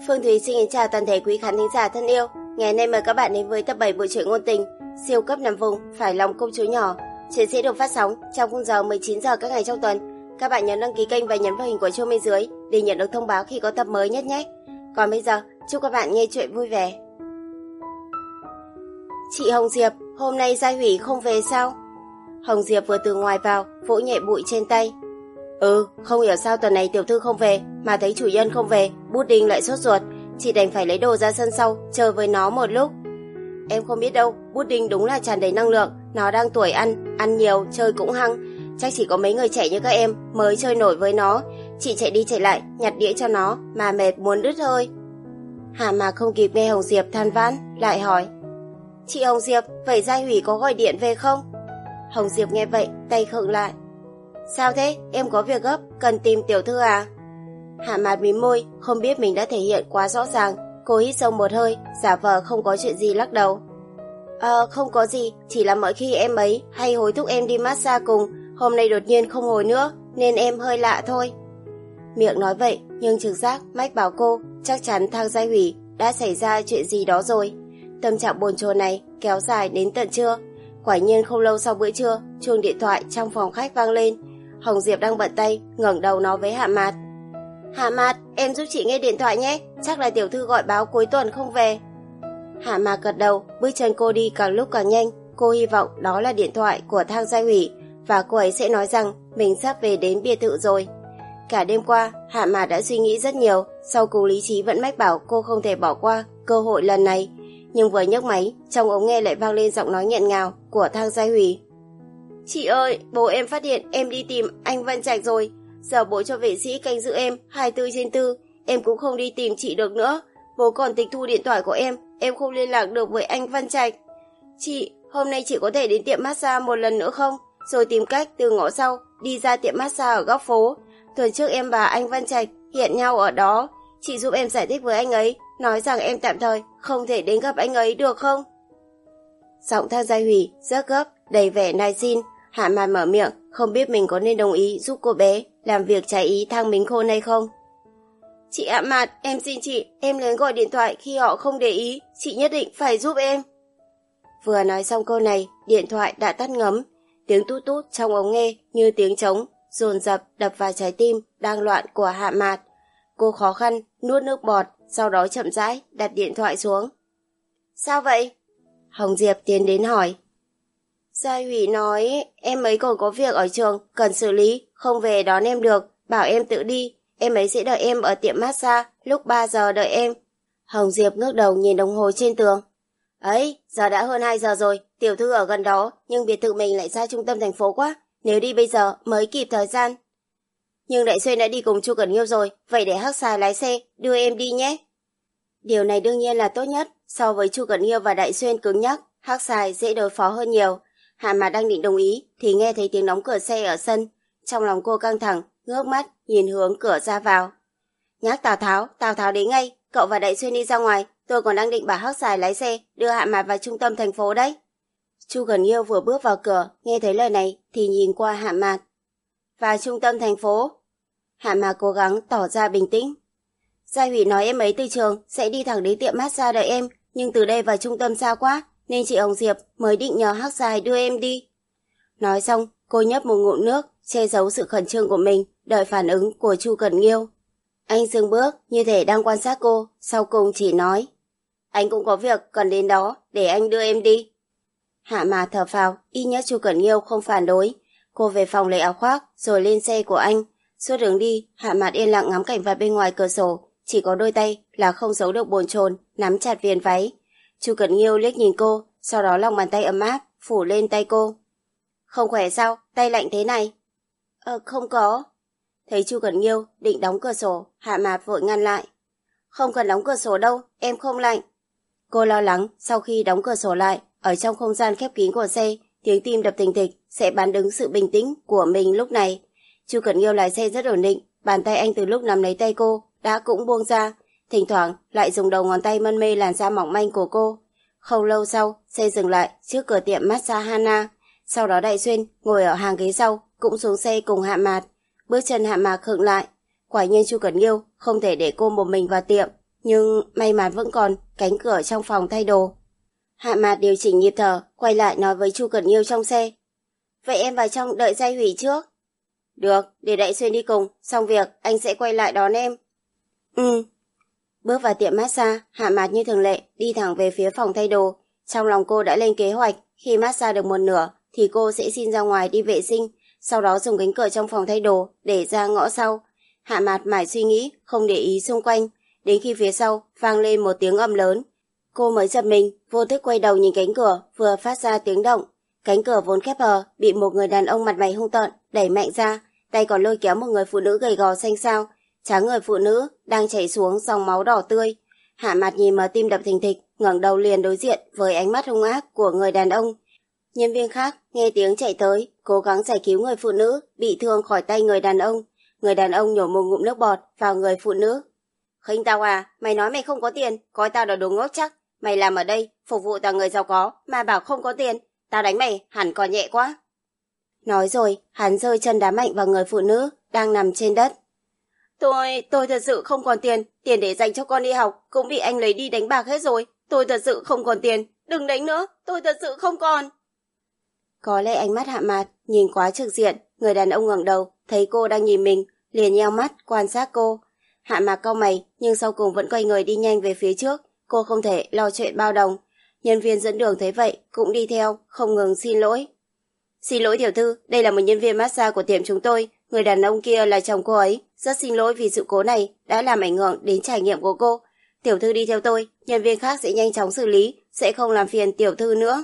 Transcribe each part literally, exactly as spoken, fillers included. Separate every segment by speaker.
Speaker 1: Phương Thúy xin kính chào toàn thể quý khán thính giả thân yêu. Ngày nay mời các bạn đến với tập bảy bộ truyện ngôn tình siêu cấp nằm vùng Phải lòng công chúa nhỏ. Chuyện sẽ được phát sóng trong khung giờ mười chín giờ các ngày trong tuần. Các bạn nhớ đăng ký kênh và nhấn vào hình quả chuông bên dưới để nhận được thông báo khi có tập mới nhất nhé. Còn bây giờ, chúc các bạn nghe chuyện vui vẻ. Chị Hồng Diệp, hôm nay Giai Hủy không về sao? Hồng Diệp vừa từ ngoài vào, vỗ nhẹ bụi trên tay. Ừ, không hiểu sao tuần này tiểu thư không về, mà thấy chủ nhân không về, Bút Đinh lại sốt ruột. Chị đành phải lấy đồ ra sân sau, chơi với nó một lúc. Em không biết đâu, Bút Đinh đúng là tràn đầy năng lượng, nó đang tuổi ăn, ăn nhiều, chơi cũng hăng. Chắc chỉ có mấy người trẻ như các em mới chơi nổi với nó. Chị chạy đi chạy lại, nhặt đĩa cho nó, mà mệt muốn đứt hơi. Hà mà không kịp nghe Hồng Diệp than vãn, lại hỏi. Chị Hồng Diệp, vậy Giai Hủy có gọi điện về không? Hồng Diệp nghe vậy, tay khựng lại. Sao thế, em có việc gấp, cần tìm tiểu thư à? Hạ Mạt mím môi, không biết mình đã thể hiện quá rõ ràng. Cô hít sâu một hơi, giả vờ không có chuyện gì lắc đầu. Ờ, không có gì, chỉ là mỗi khi em ấy hay hối thúc em đi massage cùng, hôm nay đột nhiên không hồi nữa, nên em hơi lạ thôi. Miệng nói vậy, nhưng trực giác mách bảo cô, chắc chắn Thang Giai Hủy đã xảy ra chuyện gì đó rồi. Tâm trạng bồn chồn này kéo dài đến tận trưa. Quả nhiên không lâu sau bữa trưa, chuông điện thoại trong phòng khách vang lên. Hồng Diệp đang bận tay, ngẩng đầu nói với Hạ Mạt. Hạ Mạt, em giúp chị nghe điện thoại nhé, chắc là tiểu thư gọi báo cuối tuần không về. Hạ Mạt gật đầu, bước chân cô đi càng lúc càng nhanh. Cô hy vọng đó là điện thoại của Thang Giai Hủy và cô ấy sẽ nói rằng mình sắp về đến biệt thự rồi. Cả đêm qua, Hạ Mạt đã suy nghĩ rất nhiều, sau cùng lý trí vẫn mách bảo cô không thể bỏ qua cơ hội lần này. Nhưng vừa nhấc máy, trong ống nghe lại vang lên giọng nói nghẹn ngào của Thang Giai Hủy. Chị ơi, bố em phát hiện em đi tìm anh Văn Trạch rồi. Giờ bố cho vệ sĩ canh giữ em hai mươi bốn trên bốn, em cũng không đi tìm chị được nữa. Bố còn tịch thu điện thoại của em, em không liên lạc được với anh Văn Trạch. Chị, hôm nay chị có thể đến tiệm massage một lần nữa không? Rồi tìm cách từ ngõ sau đi ra tiệm massage ở góc phố. Tuần trước em và anh Văn Trạch hẹn nhau ở đó. Chị giúp em giải thích với anh ấy, nói rằng em tạm thời không thể đến gặp anh ấy được không? Giọng Thang Giai Hủy rất gấp, đầy vẻ nài xin. Hạ Mạt mở miệng, không biết mình có nên đồng ý giúp cô bé làm việc trái ý Thang Mính Khôn hay không. Chị Hạ Mạt, em xin chị, em đến gọi điện thoại khi họ không để ý, chị nhất định phải giúp em. Vừa nói xong câu này, điện thoại đã tắt ngấm. Tiếng tút tút trong ống nghe như tiếng trống, dồn dập đập vào trái tim đang loạn của Hạ Mạt. Cô khó khăn nuốt nước bọt, sau đó chậm rãi đặt điện thoại xuống. Sao vậy? Hồng Diệp tiến đến hỏi. Giai Hủy nói em ấy còn có việc ở trường cần xử lý, không về đón em được, bảo em tự đi, em ấy sẽ đợi em ở tiệm massage, lúc ba giờ đợi em. Hồng Diệp ngước đầu nhìn đồng hồ trên tường. Ấy, giờ đã hơn hai giờ rồi, tiểu thư ở gần đó, nhưng biệt thự mình lại xa trung tâm thành phố quá, nếu đi bây giờ mới kịp thời gian. Nhưng Đại Xuyên đã đi cùng Chu Cẩn Nghiêu rồi, vậy để Hắc Xài lái xe, đưa em đi nhé. Điều này đương nhiên là tốt nhất, so với Chu Cẩn Nghiêu và Đại Xuyên cứng nhắc, Hắc Xài dễ đối phó hơn nhiều. Hạ Mạt đang định đồng ý thì nghe thấy tiếng đóng cửa xe ở sân. Trong lòng cô căng thẳng, ngước mắt nhìn hướng cửa ra vào. Nhắc Tào Tháo, Tào Tháo đến ngay, cậu và Đại Xuyên đi ra ngoài, tôi còn đang định bảo Hắc Xài lái xe đưa Hạ Mạt vào trung tâm thành phố đấy. Chu Cẩn Nghiêu vừa bước vào cửa, nghe thấy lời này thì nhìn qua Hạ Mạt. Vào trung tâm thành phố? Hạ Mạt cố gắng tỏ ra bình tĩnh. Giai Hủy nói em ấy từ trường sẽ đi thẳng đến tiệm massage đợi em, nhưng từ đây vào trung tâm xa quá, nên chị Hồng Diệp mới định nhờ Hắc Dài đưa em đi. Nói xong, cô nhấp một ngụm nước, che giấu sự khẩn trương của mình, đợi phản ứng của Chu Cẩn Nghiêu. Anh dừng bước, như thể đang quan sát cô, sau cùng chỉ nói. Anh cũng có việc cần đến đó, để anh đưa em đi. Hạ Mạt thở phào, ít nhất Chu Cẩn Nghiêu không phản đối. Cô về phòng lấy áo khoác, rồi lên xe của anh. Suốt đường đi, Hạ Mạt yên lặng ngắm cảnh vật bên ngoài cửa sổ, chỉ có đôi tay là không giấu được bồn chồn, nắm chặt viền váy. Chu Cẩn Nghiêu liếc nhìn cô, sau đó lòng bàn tay ấm áp phủ lên tay cô. Không khỏe sao, tay lạnh thế này? Ờ, không có. Thấy Chu Cẩn Nghiêu định đóng cửa sổ, Hạ Mạt vội ngăn lại. Không cần đóng cửa sổ đâu, em không lạnh. Cô lo lắng sau khi đóng cửa sổ lại, ở trong không gian khép kín của xe, tiếng tim đập thình thịch sẽ bán đứng sự bình tĩnh của mình lúc này. Chu Cẩn Nghiêu lái xe rất ổn định, bàn tay anh từ lúc nắm lấy tay cô đã cũng buông ra, thỉnh thoảng lại dùng đầu ngón tay mân mê làn da mỏng manh của cô. Không lâu sau, xe dừng lại trước cửa tiệm massage Hana. Sau đó Đại Xuyên ngồi ở hàng ghế sau, cũng xuống xe cùng Hạ Mạt. Bước chân Hạ Mạt khựng lại. Quả nhiên Chu Cẩn Nghiêu không thể để cô một mình vào tiệm, Nhưng may mắn vẫn còn cánh cửa trong phòng thay đồ. Hạ Mạt điều chỉnh nhịp thở, quay lại nói với Chu Cẩn Nghiêu trong xe. Vậy em vào trong đợi Giai Hủy trước. Được, để Đại Xuyên đi cùng, xong việc anh sẽ quay lại đón em. Ừ. Bước vào tiệm massage, Hạ Mạt như thường lệ đi thẳng về phía phòng thay đồ. Trong lòng cô đã lên kế hoạch, khi massage được một nửa thì cô sẽ xin ra ngoài đi vệ sinh, sau đó dùng cánh cửa trong phòng thay đồ để ra ngõ sau. Hạ Mạt mải suy nghĩ, không để ý xung quanh, đến khi phía sau vang lên một tiếng ầm lớn. Cô mới giật mình, vô thức quay đầu nhìn cánh cửa vừa phát ra tiếng động. Cánh cửa vốn khép hờ bị một người đàn ông mặt mày hung tợn đẩy mạnh ra, tay còn lôi kéo một người phụ nữ gầy gò xanh xao. Trán người phụ nữ đang chảy xuống dòng máu đỏ tươi. Hạ Mạt nhìn mà tim đập thình thịch, ngẩng đầu liền đối diện với ánh mắt hung ác của người đàn ông. Nhân viên khác nghe tiếng chạy tới, cố gắng giải cứu người phụ nữ bị thương khỏi tay người đàn ông. Người đàn ông nhổ một ngụm nước bọt vào người phụ nữ. Khinh tao à, mày nói mày không có tiền, coi tao là đồ ngốc chắc. Mày làm ở đây phục vụ toàn người giàu có mà bảo không có tiền, tao đánh mày hẳn còn nhẹ quá. Nói rồi, hắn rơi chân đá mạnh vào người phụ nữ đang nằm trên đất. Tôi, tôi thật sự không còn tiền, tiền để dành cho con đi học cũng bị anh lấy đi đánh bạc hết rồi. Tôi thật sự không còn tiền, đừng đánh nữa, tôi thật sự không còn. Có lẽ ánh mắt Hạ Mạt nhìn quá trực diện, người đàn ông ngẩng đầu, thấy cô đang nhìn mình, liền nheo mắt quan sát cô. Hạ Mạt cau mày, nhưng sau cùng vẫn quay người đi nhanh về phía trước, cô không thể lo chuyện bao đồng. Nhân viên dẫn đường thấy vậy, cũng đi theo, không ngừng xin lỗi. Xin lỗi tiểu thư, đây là một nhân viên massage của tiệm chúng tôi, người đàn ông kia là chồng cô ấy, rất xin lỗi vì sự cố này đã làm ảnh hưởng đến trải nghiệm của cô. Tiểu thư đi theo tôi, nhân viên khác sẽ nhanh chóng xử lý, sẽ không làm phiền tiểu thư nữa.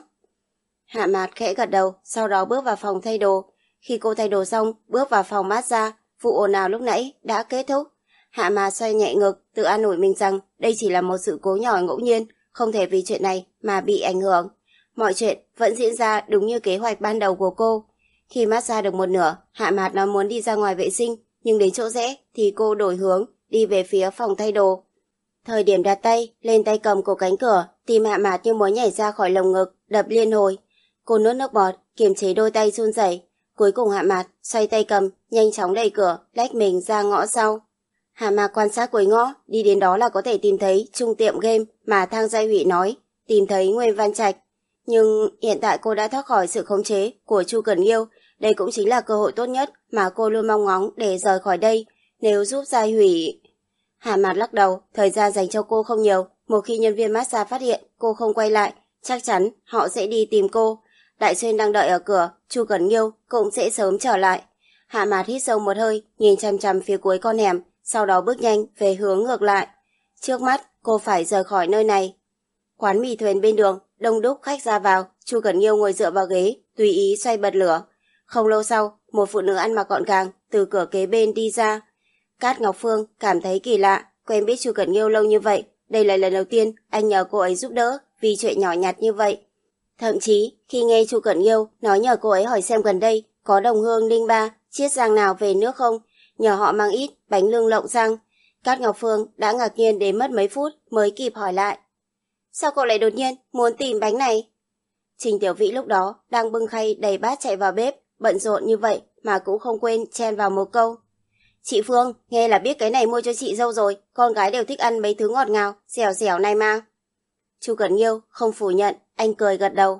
Speaker 1: Hạ Mạt khẽ gật đầu, sau đó bước vào phòng thay đồ. Khi cô thay đồ xong, bước vào phòng massage, vụ ồn ào lúc nãy đã kết thúc. Hạ Mạt xoay nhẹ ngực, tự an ủi mình rằng đây chỉ là một sự cố nhỏ ngẫu nhiên, không thể vì chuyện này mà bị ảnh hưởng. Mọi chuyện vẫn diễn ra đúng như kế hoạch ban đầu của cô. Khi massage được một nửa, Hạ Mạt nói muốn đi ra ngoài vệ sinh, nhưng đến chỗ rẽ thì cô đổi hướng, đi về phía phòng thay đồ. Thời điểm đặt tay lên tay cầm của cánh cửa, tim Hạ Mạt như muốn nhảy ra khỏi lồng ngực, đập liên hồi. Cô nuốt nước bọt, kiềm chế đôi tay run rẩy. Cuối cùng Hạ Mạt xoay tay cầm, nhanh chóng đẩy cửa, lách mình ra ngõ sau. Hạ Mạt quan sát cuối ngõ, đi đến đó là có thể tìm thấy trung tiệm game mà Thang Giai Hủy nói, tìm thấy Nguyên Văn Trạch. Nhưng hiện tại cô đã thoát khỏi sự khống chế của Chu Cẩn Nghiêu, đây cũng chính là cơ hội tốt nhất mà cô luôn mong ngóng để rời khỏi đây, nếu giúp Giai Hủy. Hạ Mạt lắc đầu, thời gian dành cho cô không nhiều, một khi nhân viên massage phát hiện cô không quay lại, chắc chắn họ sẽ đi tìm cô. Đại Xuyên đang đợi ở cửa, Chu Cẩn Nghiêu cũng sẽ sớm trở lại. Hạ Mạt hít sâu một hơi, nhìn chằm chằm phía cuối con hẻm, sau đó bước nhanh về hướng ngược lại. Trước mắt, cô phải rời khỏi nơi này. Quán mì thuyền bên đường, đông đúc khách ra vào, Chu Cẩn Nghiêu ngồi dựa vào ghế, tùy ý xoay bật lửa. Không lâu sau, một phụ nữ ăn mặc gọn gàng từ cửa kế bên đi ra. Cát Ngọc Phương cảm thấy kỳ lạ, quen biết Chu Cẩn Nghiêu lâu như vậy, đây là lần đầu tiên anh nhờ cô ấy giúp đỡ vì chuyện nhỏ nhặt như vậy. Thậm chí, khi nghe Chu Cẩn Nghiêu nói nhờ cô ấy hỏi xem gần đây có đồng hương linh ba, chiết giang nào về nước không, nhờ họ mang ít bánh lương lộng sang, Cát Ngọc Phương đã ngạc nhiên đến mất mấy phút mới kịp hỏi lại. Sao cậu lại đột nhiên muốn tìm bánh này? Trình Tiểu Vĩ lúc đó đang bưng khay đầy bát chạy vào bếp, bận rộn như vậy mà cũng không quên chen vào một câu. Chị Phương, nghe là biết cái này mua cho chị dâu rồi, con gái đều thích ăn mấy thứ ngọt ngào, dẻo dẻo này mà. Chu Cẩn Nghiêu không phủ nhận, anh cười gật đầu.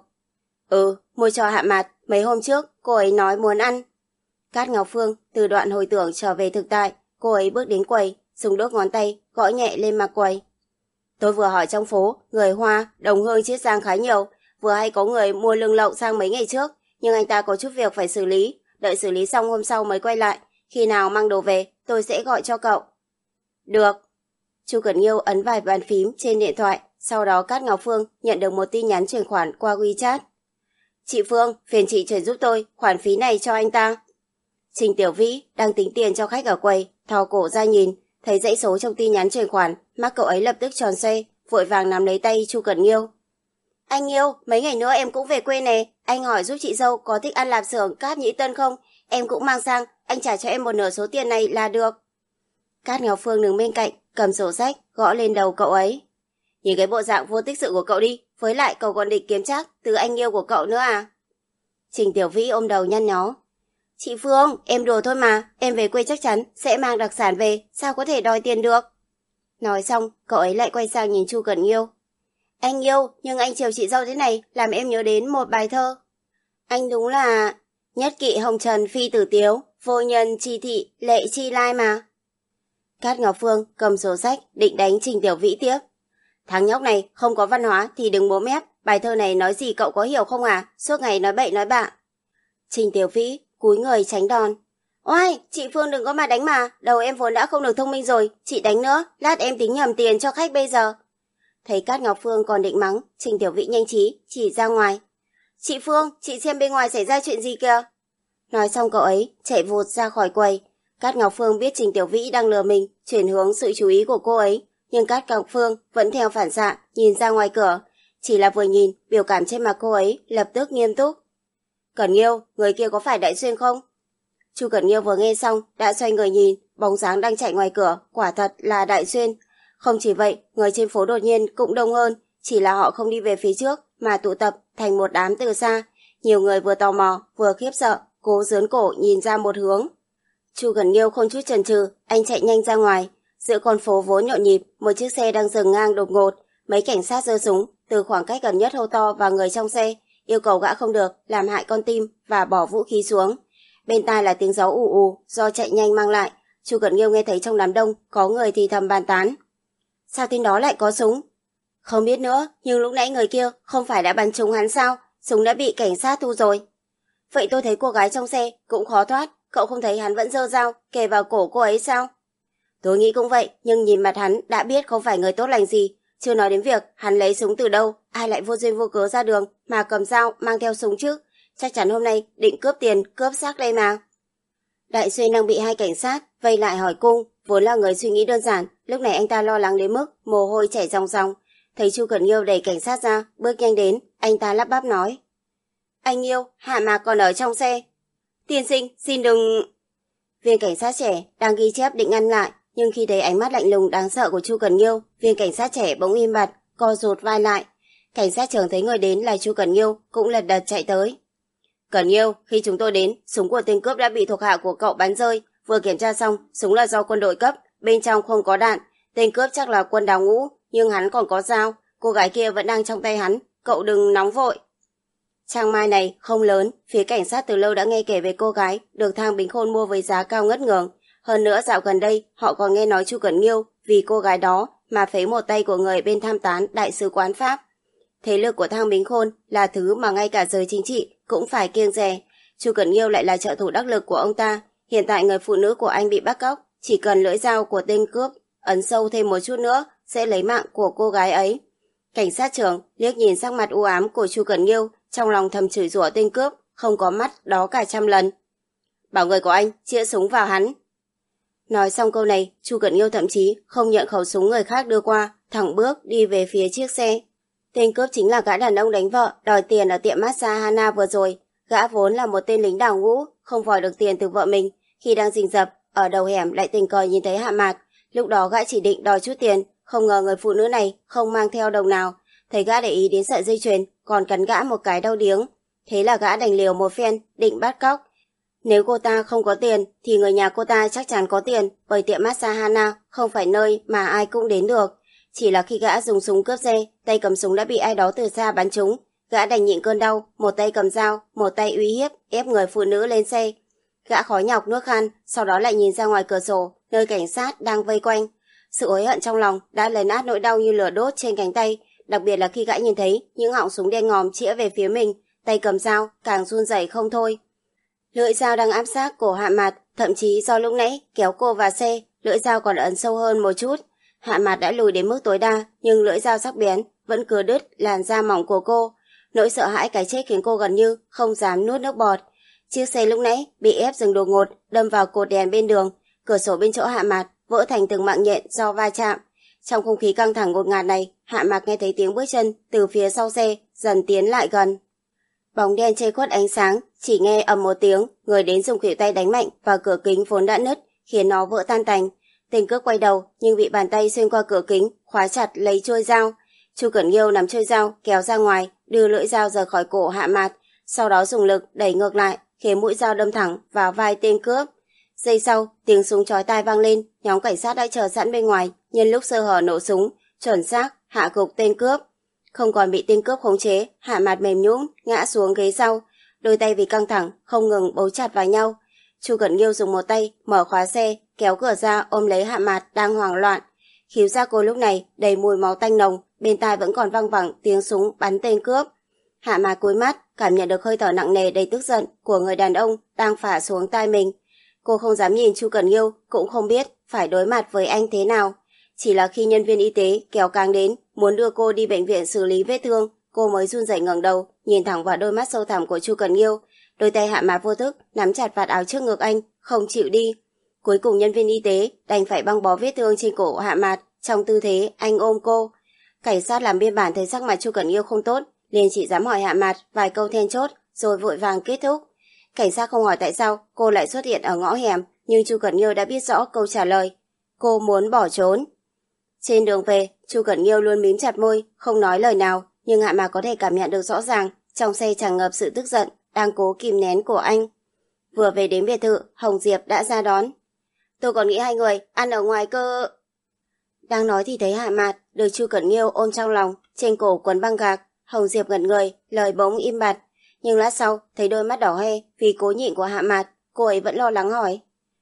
Speaker 1: Ừ, mua cho Hạ Mạt, mấy hôm trước cô ấy nói muốn ăn. Cát Ngọc Phương từ đoạn hồi tưởng trở về thực tại, cô ấy bước đến quầy, dùng đốt ngón tay gõ nhẹ lên mặt quầy. Tôi vừa hỏi trong phố, người Hoa, đồng hương chiết giang khá nhiều, vừa hay có người mua lương lậu sang mấy ngày trước, nhưng anh ta có chút việc phải xử lý, đợi xử lý xong hôm sau mới quay lại, khi nào mang đồ về, tôi sẽ gọi cho cậu. Được. Chu Cẩn Nghiêu ấn vài bàn phím trên điện thoại, sau đó Cát Ngọc Phương nhận được một tin nhắn chuyển khoản qua WeChat. Chị Phương, phiền chị chuyển giúp tôi khoản phí này cho anh ta. Trình Tiểu Vĩ đang tính tiền cho khách ở quầy, thò cổ ra nhìn, thấy dãy số trong tin nhắn chuyển khoản, mắt cậu ấy lập tức tròn xoe, vội vàng nắm lấy tay Chu Cẩn Nghiêu. Anh Nghiêu, mấy ngày nữa em cũng về quê nè, anh hỏi giúp chị dâu có thích ăn lạp xưởng Cát Nhĩ Tân không, em cũng mang sang, anh trả cho em một nửa số tiền này là được. Cát Ngọc Phương đứng bên cạnh, cầm sổ sách, gõ lên đầu cậu ấy. Nhìn cái bộ dạng vô tích sự của cậu đi, với lại cậu còn định kiếm trác từ anh yêu của cậu nữa à? Trình Tiểu Vĩ ôm đầu nhăn nhó. Chị Phương, em đùa thôi mà, em về quê chắc chắn sẽ mang đặc sản về, sao có thể đòi tiền được? Nói xong, cậu ấy lại quay sang nhìn Chu Cẩn Nghiêu. Anh yêu, nhưng anh chiều chị dâu thế này làm em nhớ đến một bài thơ. Anh đúng là nhất kỵ hồng trần phi tử tiếu, vô nhân chi thị lệ chi lai mà. Cát Ngọc Phương cầm sổ sách định đánh Trình Tiểu Vĩ tiếp. Thằng nhóc này không có văn hóa thì đừng bố mép, bài thơ này nói gì cậu có hiểu không à, suốt ngày nói bậy nói bạ. Trình Tiểu Vĩ cúi người tránh đòn. Oai, chị Phương đừng có mà đánh mà, đầu em vốn đã không được thông minh rồi, chị đánh nữa, lát em tính nhầm tiền cho khách bây giờ. Thấy Cát Ngọc Phương còn định mắng, Trình Tiểu Vĩ nhanh trí chỉ ra ngoài. Chị Phương, chị xem bên ngoài xảy ra chuyện gì kìa. Nói xong cậu ấy chạy vụt ra khỏi quầy. Cát Ngọc Phương biết Trình Tiểu Vĩ đang lừa mình, chuyển hướng sự chú ý của cô ấy, nhưng Cát Ngọc Phương vẫn theo phản xạ nhìn ra ngoài cửa. Chỉ là vừa nhìn, biểu cảm trên mặt cô ấy lập tức nghiêm túc. Cẩn Nghiêu, người kia có phải Đại Xuyên không? Chu Cẩn Nghiêu vừa nghe xong đã xoay người nhìn, bóng dáng đang chạy ngoài cửa quả thật là Đại Xuyên. Không chỉ vậy, người trên phố đột nhiên cũng đông hơn, chỉ là họ không đi về phía trước mà tụ tập thành một đám từ xa. Nhiều người vừa tò mò vừa khiếp sợ, cố giớn cổ nhìn ra một hướng. Chu Cẩn Nghiêu không chút chần chừ, anh chạy nhanh ra ngoài. Giữa con phố vốn nhộn nhịp, một chiếc xe đang dừng ngang đột ngột, mấy cảnh sát giơ súng từ khoảng cách gần nhất hô to vào người trong xe, yêu cầu gã không được làm hại con tim và bỏ vũ khí xuống. Bên tai là tiếng gió ù ù do chạy nhanh mang lại. Chu Cẩn Nghiêu nghe thấy trong đám đông có người thì thầm bàn tán. Sao tên đó lại có súng? Không biết nữa, nhưng lúc nãy người kia không phải đã bắn trúng hắn sao? Súng đã bị cảnh sát thu rồi. Vậy tôi thấy cô gái trong xe cũng khó thoát, cậu không thấy hắn vẫn giơ dao kề vào cổ cô ấy sao? Tôi nghĩ cũng vậy, nhưng nhìn mặt hắn đã biết không phải người tốt lành gì. Chưa nói đến việc hắn lấy súng từ đâu, ai lại vô duyên vô cớ ra đường mà cầm dao mang theo súng chứ? Chắc chắn hôm nay định cướp tiền, cướp xác đây mà. Đại Xuyên đang bị hai cảnh sát vây lại hỏi cung, vốn là người suy nghĩ đơn giản, lúc này anh ta lo lắng đến mức mồ hôi chảy ròng ròng. Thấy Chu Cẩn Nghiêu đẩy cảnh sát ra, bước nhanh đến, anh ta lắp bắp nói. Anh Nghiêu, Hạ Mạc còn ở trong xe. Tiên sinh, xin đừng... Viên cảnh sát trẻ đang ghi chép định ngăn lại, nhưng khi thấy ánh mắt lạnh lùng đáng sợ của Chu Cẩn Nghiêu, viên cảnh sát trẻ bỗng im bặt, co rụt vai lại. Cảnh sát trưởng thấy người đến là Chu Cẩn Nghiêu cũng lật đật chạy tới. Cẩn Nghiêu, khi chúng tôi đến, súng của tên cướp đã bị thuộc hạ của cậu bắn rơi. Vừa kiểm tra xong, súng là do quân đội cấp, bên trong không có đạn. Tên cướp chắc là quân đào ngũ, nhưng hắn còn có dao. Cô gái kia vẫn đang trong tay hắn, cậu đừng nóng vội. Trang mai này không lớn, phía cảnh sát từ lâu đã nghe kể về cô gái được Thang Bính Khôn mua với giá cao ngất ngường. Hơn nữa dạo gần đây, họ còn nghe nói Chu Cẩn Nghiêu vì cô gái đó mà phế một tay của người bên tham tán đại sứ quán Pháp. Thế lực của Thang Bính Khôn là thứ mà ngay cả giới chính trị cũng phải kiêng dè. Chu Cẩn Nghiêu lại là trợ thủ đắc lực của ông ta. Hiện tại người phụ nữ của anh bị bắt cóc, chỉ cần lưỡi dao của tên cướp ấn sâu thêm một chút nữa sẽ lấy mạng của cô gái ấy. Cảnh sát trưởng liếc nhìn sắc mặt u ám của Chu Cẩn Nghiêu, trong lòng thầm chửi rủa tên cướp không có mắt đó cả trăm lần. Bảo người của anh chĩa súng vào hắn. Nói xong câu này, Chu Cẩn Nghiêu thậm chí không nhận khẩu súng người khác đưa qua, thẳng bước đi về phía chiếc xe. Tên cướp chính là gã đàn ông đánh vợ đòi tiền ở tiệm massage Hana vừa rồi. Gã vốn là một tên lính đào ngũ, không vòi được tiền từ vợ mình. Khi đang rình rập ở đầu hẻm lại tình cờ nhìn thấy Hạ Mạc. Lúc đó gã chỉ định đòi chút tiền, không ngờ người phụ nữ này không mang theo đồng nào. Thấy gã để ý đến sợi dây chuyền, còn cắn gã một cái đau điếng. Thế là gã đành liều một phen, định bắt cóc. Nếu cô ta không có tiền thì người nhà cô ta chắc chắn có tiền, bởi tiệm massage Hana không phải nơi mà ai cũng đến được. Chỉ là khi gã dùng súng cướp xe, tay cầm súng đã bị ai đó từ xa bắn trúng. Gã đành nhịn cơn đau, một tay cầm dao, một tay uy hiếp, ép người phụ nữ lên xe. Gã khó nhọc nuốt khan, sau đó lại nhìn ra ngoài cửa sổ, nơi cảnh sát đang vây quanh. Sự hối hận trong lòng đã lấn át nỗi đau như lửa đốt trên cánh tay, đặc biệt là khi gã nhìn thấy những họng súng đen ngòm chĩa về phía mình, tay cầm dao càng run rẩy không thôi. Lưỡi dao đang áp sát cổ Hạ Mạt, thậm chí do lúc nãy kéo cô vào xe, lưỡi dao còn ấn sâu hơn một chút. Hạ Mạt đã lùi đến mức tối đa, nhưng lưỡi dao sắc bén vẫn cưa đứt làn da mỏng của cô. Nỗi sợ hãi cái chết khiến cô gần như không dám nuốt nước bọt. Chiếc xe lúc nãy bị ép dừng đột ngột, đâm vào cột đèn bên đường, cửa sổ bên chỗ Hạ Mạt vỡ thành từng mạng nhện do va chạm. Trong không khí căng thẳng ngột ngạt này, Hạ Mạc nghe thấy tiếng bước chân từ phía sau xe dần tiến lại gần. Bóng đen che khuất ánh sáng, chỉ nghe ầm một tiếng, người đến dùng khuỷu tay đánh mạnh vào cửa kính vốn đã nứt, khiến nó vỡ tan tành. Tên cướp quay đầu, nhưng bị bàn tay xuyên qua cửa kính khóa chặt lấy chuôi dao. Chu Cẩn Nghiêu nắm chuôi dao kéo ra ngoài, đưa lưỡi dao rời khỏi cổ Hạ Mạt, sau đó dùng lực đẩy ngược lại, khiến mũi dao đâm thẳng vào vai tên cướp. Giây sau, tiếng súng chói tai vang lên, nhóm cảnh sát đã chờ sẵn bên ngoài, nhân lúc sơ hở nổ súng, chuẩn xác hạ gục tên cướp. Không còn bị tên cướp khống chế, Hạ Mạt mềm nhũn ngã xuống ghế sau, đôi tay vì căng thẳng không ngừng bấu chặt vào nhau. Chu Cẩn Nghiêu dùng một tay mở khóa xe, kéo cửa ra ôm lấy Hạ Mạt đang hoảng loạn. Khíu giác cô lúc này đầy mùi máu tanh nồng, bên tai vẫn còn văng vẳng tiếng súng bắn tên cướp. Hạ Mạt cúi mắt, cảm nhận được hơi thở nặng nề đầy tức giận của người đàn ông đang phả xuống tai mình. Cô không dám nhìn Chu Cẩn Nghiêu, cũng không biết phải đối mặt với anh thế nào. Chỉ là khi nhân viên y tế kéo càng đến, muốn đưa cô đi bệnh viện xử lý vết thương, cô mới run rẩy ngẩng đầu, nhìn thẳng vào đôi mắt sâu thẳm của Chu Cẩn Nghiêu. Đôi tay Hạ Mạt vô thức nắm chặt vạt áo trước ngực anh, không chịu đi. Cuối cùng nhân viên y tế đành phải băng bó vết thương trên cổ Hạ Mạt trong tư thế anh ôm cô. Cảnh sát làm biên bản thấy sắc mặt Chu Cẩn Nghiêu không tốt, liền chỉ dám hỏi Hạ Mạt vài câu then chốt rồi vội vàng kết thúc. Cảnh sát không hỏi tại sao cô lại xuất hiện ở ngõ hẻm, nhưng Chu Cẩn Nghiêu đã biết rõ câu trả lời. Cô muốn bỏ trốn. Trên đường về, Chu Cẩn Nghiêu luôn mím chặt môi, không nói lời nào, nhưng Hạ Mạt có thể cảm nhận được rõ ràng trong xe tràn ngập sự tức giận đang cố kìm nén của anh. Vừa về đến biệt thự, Hồng Diệp đã ra đón. Tôi còn nghĩ hai người ăn ở ngoài cơ. Đang nói thì thấy Hạ Mạt được Chu Cẩn Nghiêu ôm trong lòng, trên cổ quấn băng gạc. Hồng Diệp ngẩn người, lời bỗng im bặt. Nhưng lát sau, thấy đôi mắt đỏ hoe vì cố nhịn của Hạ Mạt, cô ấy vẫn lo lắng hỏi.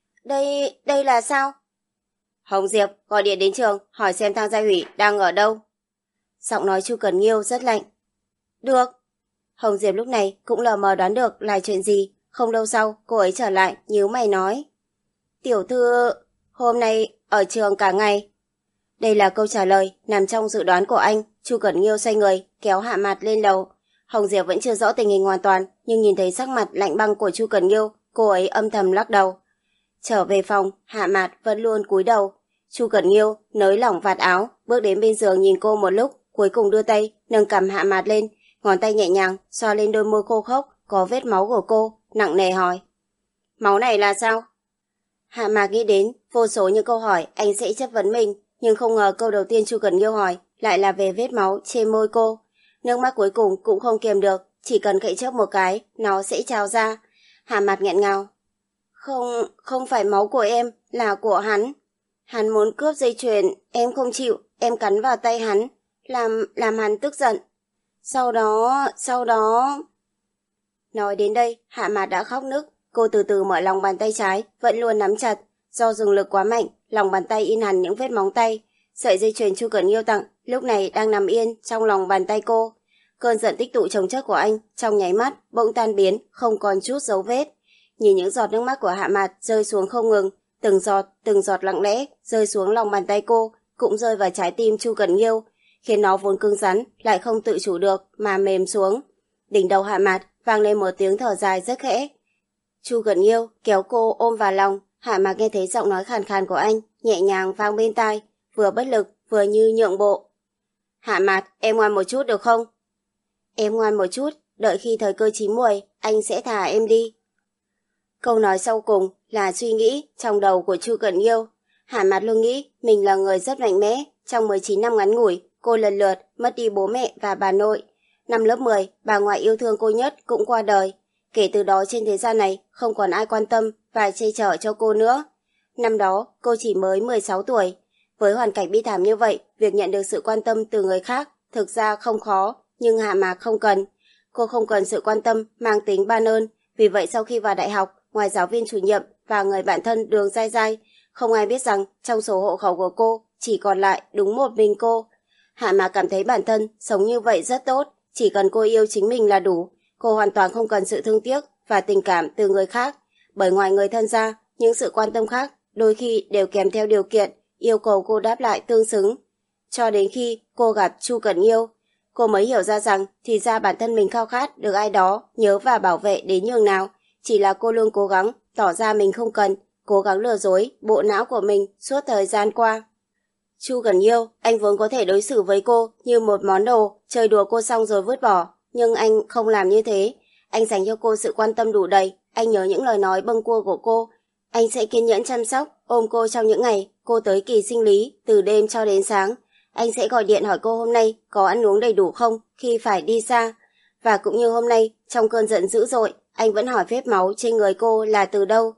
Speaker 1: Đây, đây là sao? Hồng Diệp gọi điện đến trường, hỏi xem Thang Gia Hủy đang ở đâu. Giọng nói Chu Cẩn Nghiêu rất lạnh. Được. Hồng Diệp lúc này cũng lờ mờ đoán được là chuyện gì. Không lâu sau, cô ấy trở lại, nhíu mày nói. Tiểu thư, hôm nay ở trường cả ngày. Đây là câu trả lời nằm trong dự đoán của anh. Chu Cẩn Nghiêu xoay người, kéo Hạ Mạt lên lầu. Hồng Diệp vẫn chưa rõ tình hình hoàn toàn, nhưng nhìn thấy sắc mặt lạnh băng của Chu Cẩn Nghiêu, cô ấy âm thầm lắc đầu. Trở về phòng, Hạ Mạt vẫn luôn cúi đầu. Chu Cẩn Nghiêu nới lỏng vạt áo, bước đến bên giường nhìn cô một lúc, cuối cùng đưa tay nâng cằm Hạ Mạt lên, ngón tay nhẹ nhàng xoa lên đôi môi khô khốc có vết máu của cô, nặng nề hỏi. Máu này là sao? Hạ Mạt nghĩ đến vô số những câu hỏi anh sẽ chất vấn mình, nhưng không ngờ câu đầu tiên Chu Cẩn Nghiêu hỏi lại là về vết máu trên môi cô. Nước mắt cuối cùng cũng không kiềm được, chỉ cần cậy chớp một cái, nó sẽ trào ra. Hạ Mạt nghẹn ngào. Không, không phải máu của em, là của hắn. Hắn muốn cướp dây chuyền, em không chịu, em cắn vào tay hắn, làm, làm hắn tức giận. Sau đó, sau đó... Nói đến đây, Hạ Mạt đã khóc nức, cô từ từ mở lòng bàn tay trái, vẫn luôn nắm chặt. Do dùng lực quá mạnh, lòng bàn tay in hẳn những vết móng tay. Sợi dây chuyền Chu Cẩn Nghiêu tặng lúc này đang nằm yên trong lòng bàn tay cô. Cơn giận tích tụ chồng chất của anh trong nháy mắt bỗng tan biến, không còn chút dấu vết. Nhìn những giọt nước mắt của Hạ Mạt rơi xuống không ngừng, từng giọt, từng giọt lặng lẽ rơi xuống lòng bàn tay cô, cũng rơi vào trái tim Chu Cẩn Nghiêu, khiến nó vốn cứng rắn lại không tự chủ được mà mềm xuống. Đỉnh đầu Hạ Mạt vang lên một tiếng thở dài rất khẽ. Chu Cẩn Nghiêu kéo cô ôm vào lòng. Hạ Mạt nghe thấy giọng nói khàn khàn của anh nhẹ nhàng vang bên tai, vừa bất lực vừa như nhượng bộ. Hạ Mạt, em ngoan một chút được không? Em ngoan một chút, đợi khi thời cơ chín muồi, anh sẽ thả em đi. Câu nói sau cùng là suy nghĩ trong đầu của Chu Cẩn Nghiêu. Hạ Mạt luôn nghĩ mình là người rất mạnh mẽ. Trong mười chín năm ngắn ngủi, cô lần lượt mất đi bố mẹ và bà nội. Năm lớp mười, bà ngoại yêu thương cô nhất cũng qua đời. Kể từ đó trên thế gian này không còn ai quan tâm và che chở cho cô nữa. Năm đó, cô chỉ mới mười sáu tuổi. Với hoàn cảnh bi thảm như vậy, việc nhận được sự quan tâm từ người khác thực ra không khó, nhưng Hạ Mạt không cần. Cô không cần sự quan tâm mang tính ban ơn. Vì vậy sau khi vào đại học, ngoài giáo viên chủ nhiệm và người bạn thân Đường Giai Giai, không ai biết rằng trong sổ hộ khẩu của cô chỉ còn lại đúng một mình cô. Hạ Mạt cảm thấy bản thân sống như vậy rất tốt, chỉ cần cô yêu chính mình là đủ. Cô hoàn toàn không cần sự thương tiếc và tình cảm từ người khác, bởi ngoài người thân ra, những sự quan tâm khác đôi khi đều kèm theo điều kiện, yêu cầu cô đáp lại tương xứng. Cho đến khi cô gặp Chu Cẩn Nghiêu, cô mới hiểu ra rằng thì ra bản thân mình khao khát được ai đó nhớ và bảo vệ đến nhường nào. Chỉ là cô luôn cố gắng tỏ ra mình không cần, cố gắng lừa dối bộ não của mình suốt thời gian qua. Chu Cẩn Nghiêu, anh vốn có thể đối xử với cô như một món đồ, chơi đùa cô xong rồi vứt bỏ. Nhưng anh không làm như thế. Anh dành cho cô sự quan tâm đủ đầy. Anh nhớ những lời nói bâng quơ của cô. Anh sẽ kiên nhẫn chăm sóc, ôm cô trong những ngày cô tới kỳ sinh lý, từ đêm cho đến sáng. Anh sẽ gọi điện hỏi cô hôm nay có ăn uống đầy đủ không khi phải đi xa. Và cũng như hôm nay, trong cơn giận dữ dội, anh vẫn hỏi vết máu trên người cô là từ đâu.